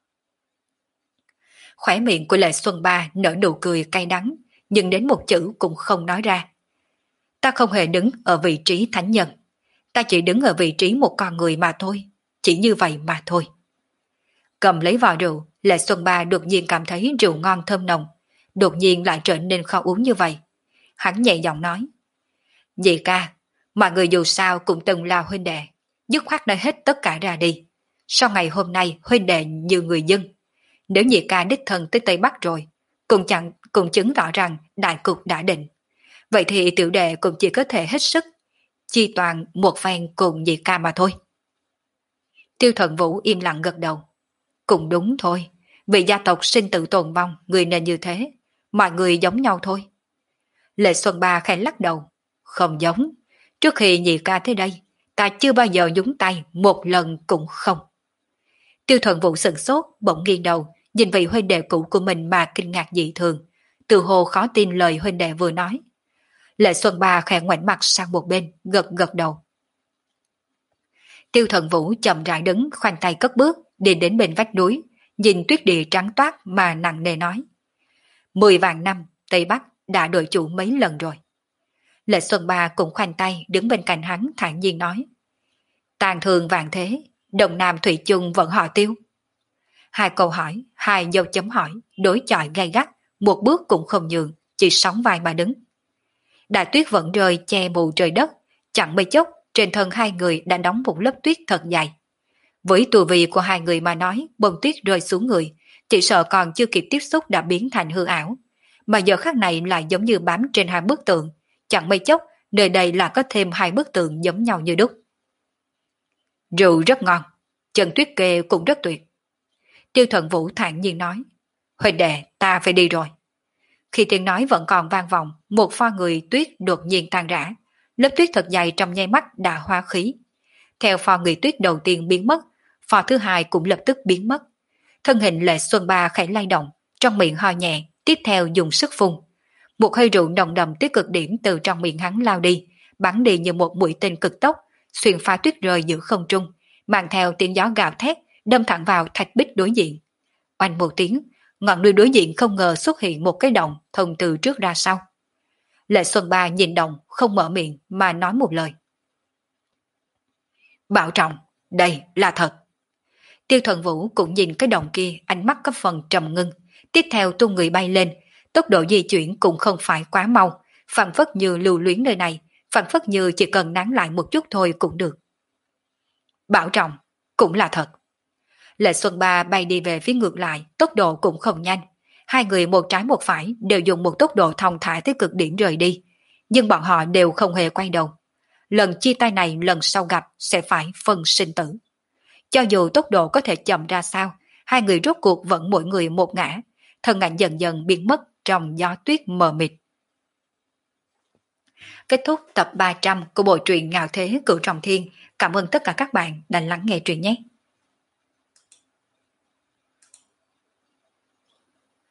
Khóe miệng của Lệ Xuân Ba nở nụ cười cay đắng, nhưng đến một chữ cũng không nói ra. Ta không hề đứng ở vị trí thánh nhân, ta chỉ đứng ở vị trí một con người mà thôi, chỉ như vậy mà thôi. Cầm lấy vò rượu, Lệ Xuân Ba đột nhiên cảm thấy rượu ngon thơm nồng, đột nhiên lại trở nên khó uống như vậy. Hắn nhẹ giọng nói, Nhị ca, mọi người dù sao cũng từng là huynh đệ, dứt khoát nói hết tất cả ra đi. Sau ngày hôm nay huynh đệ như người dân, nếu nhị ca đích thân tới Tây Bắc rồi, cũng chẳng cũng chứng tỏ rằng đại cục đã định. Vậy thì tiểu đệ cũng chỉ có thể hết sức chi toàn một phen cùng nhị ca mà thôi. Tiêu Thần Vũ im lặng gật đầu. Cũng đúng thôi, vì gia tộc sinh tử tồn vong, người nên như thế, mọi người giống nhau thôi. Lệ Xuân Ba khẽ lắc đầu. Không giống, trước khi nhị ca tới đây, ta chưa bao giờ nhúng tay, một lần cũng không. Tiêu Thần Vũ sửng sốt, bỗng nghiêng đầu, nhìn vị huynh đệ cũ của mình mà kinh ngạc dị thường, từ hồ khó tin lời huynh đệ vừa nói. Lệ Xuân Ba khẽ ngoảnh mặt sang một bên, gật gật đầu. Tiêu Thần Vũ chậm rãi đứng, khoanh tay cất bước, đi đến bên vách núi, nhìn tuyết địa trắng toát mà nặng nề nói. Mười vạn năm, Tây Bắc đã đổi chủ mấy lần rồi. Lệ Xuân Ba cũng khoanh tay đứng bên cạnh hắn thản nhiên nói. Tàn thường vạn thế, Đồng Nam Thủy chung vẫn họ Tiêu. Hai câu hỏi, hai dấu chấm hỏi, đối chọi gay gắt, một bước cũng không nhường, chỉ sóng vai mà đứng. Đại tuyết vẫn rơi che mù trời đất, chẳng mấy chốc trên thân hai người đã đóng một lớp tuyết thật dày. Với tu vi của hai người mà nói, bông tuyết rơi xuống người, chỉ sợ còn chưa kịp tiếp xúc đã biến thành hư ảo. Mà giờ khắc này lại giống như bám trên hai bức tượng, chẳng mấy chốc nơi đây là có thêm hai bức tượng giống nhau như đúc. Rượu rất ngon, Trần Tuyết Kê cũng rất tuyệt. Tiêu Thuận Vũ thản nhiên nói, huynh đệ ta phải đi rồi. Khi tiếng nói vẫn còn vang vọng, một pho người tuyết đột nhiên tan rã, lớp tuyết thật dày trong nháy mắt đã hóa khí. Theo pho người tuyết đầu tiên biến mất, pho thứ hai cũng lập tức biến mất. Thân hình Lệ Xuân Ba khẽ lay động, trong miệng ho nhẹ, tiếp theo dùng sức phun. Một hơi rượu nồng đậm tới cực điểm từ trong miệng hắn lao đi, bắn đi như một mũi tên cực tốc, xuyên phá tuyết rơi giữa không trung, mang theo tiếng gió gào thét, đâm thẳng vào thạch bích đối diện. Oanh một tiếng, ngọn núi đối diện không ngờ xuất hiện một cái động thông từ trước ra sau. Lệ Xuân Ba nhìn động, không mở miệng mà nói một lời. Bảo trọng, đây là thật. Tiêu Thuận Vũ cũng nhìn cái động kia, ánh mắt có phần trầm ngưng, tiếp theo tung người bay lên, tốc độ di chuyển cũng không phải quá mau, phảng phất như lưu luyến nơi này, phảng phất như chỉ cần nán lại một chút thôi cũng được. Bảo trọng, cũng là thật. Lệ Xuân Ba bay đi về phía ngược lại, tốc độ cũng không nhanh. Hai người một trái một phải đều dùng một tốc độ thong thả tới cực điểm rời đi, nhưng bọn họ đều không hề quay đầu. Lần chia tay này lần sau gặp sẽ phải phân sinh tử. Cho dù tốc độ có thể chậm ra sao, hai người rốt cuộc vẫn mỗi người một ngã, thân ảnh dần dần biến mất trong gió tuyết mờ mịt. Kết thúc tập ba trăm của bộ truyện Ngạo Thế Cửu Trọng Thiên. Cảm ơn tất cả các bạn đã lắng nghe truyện nhé.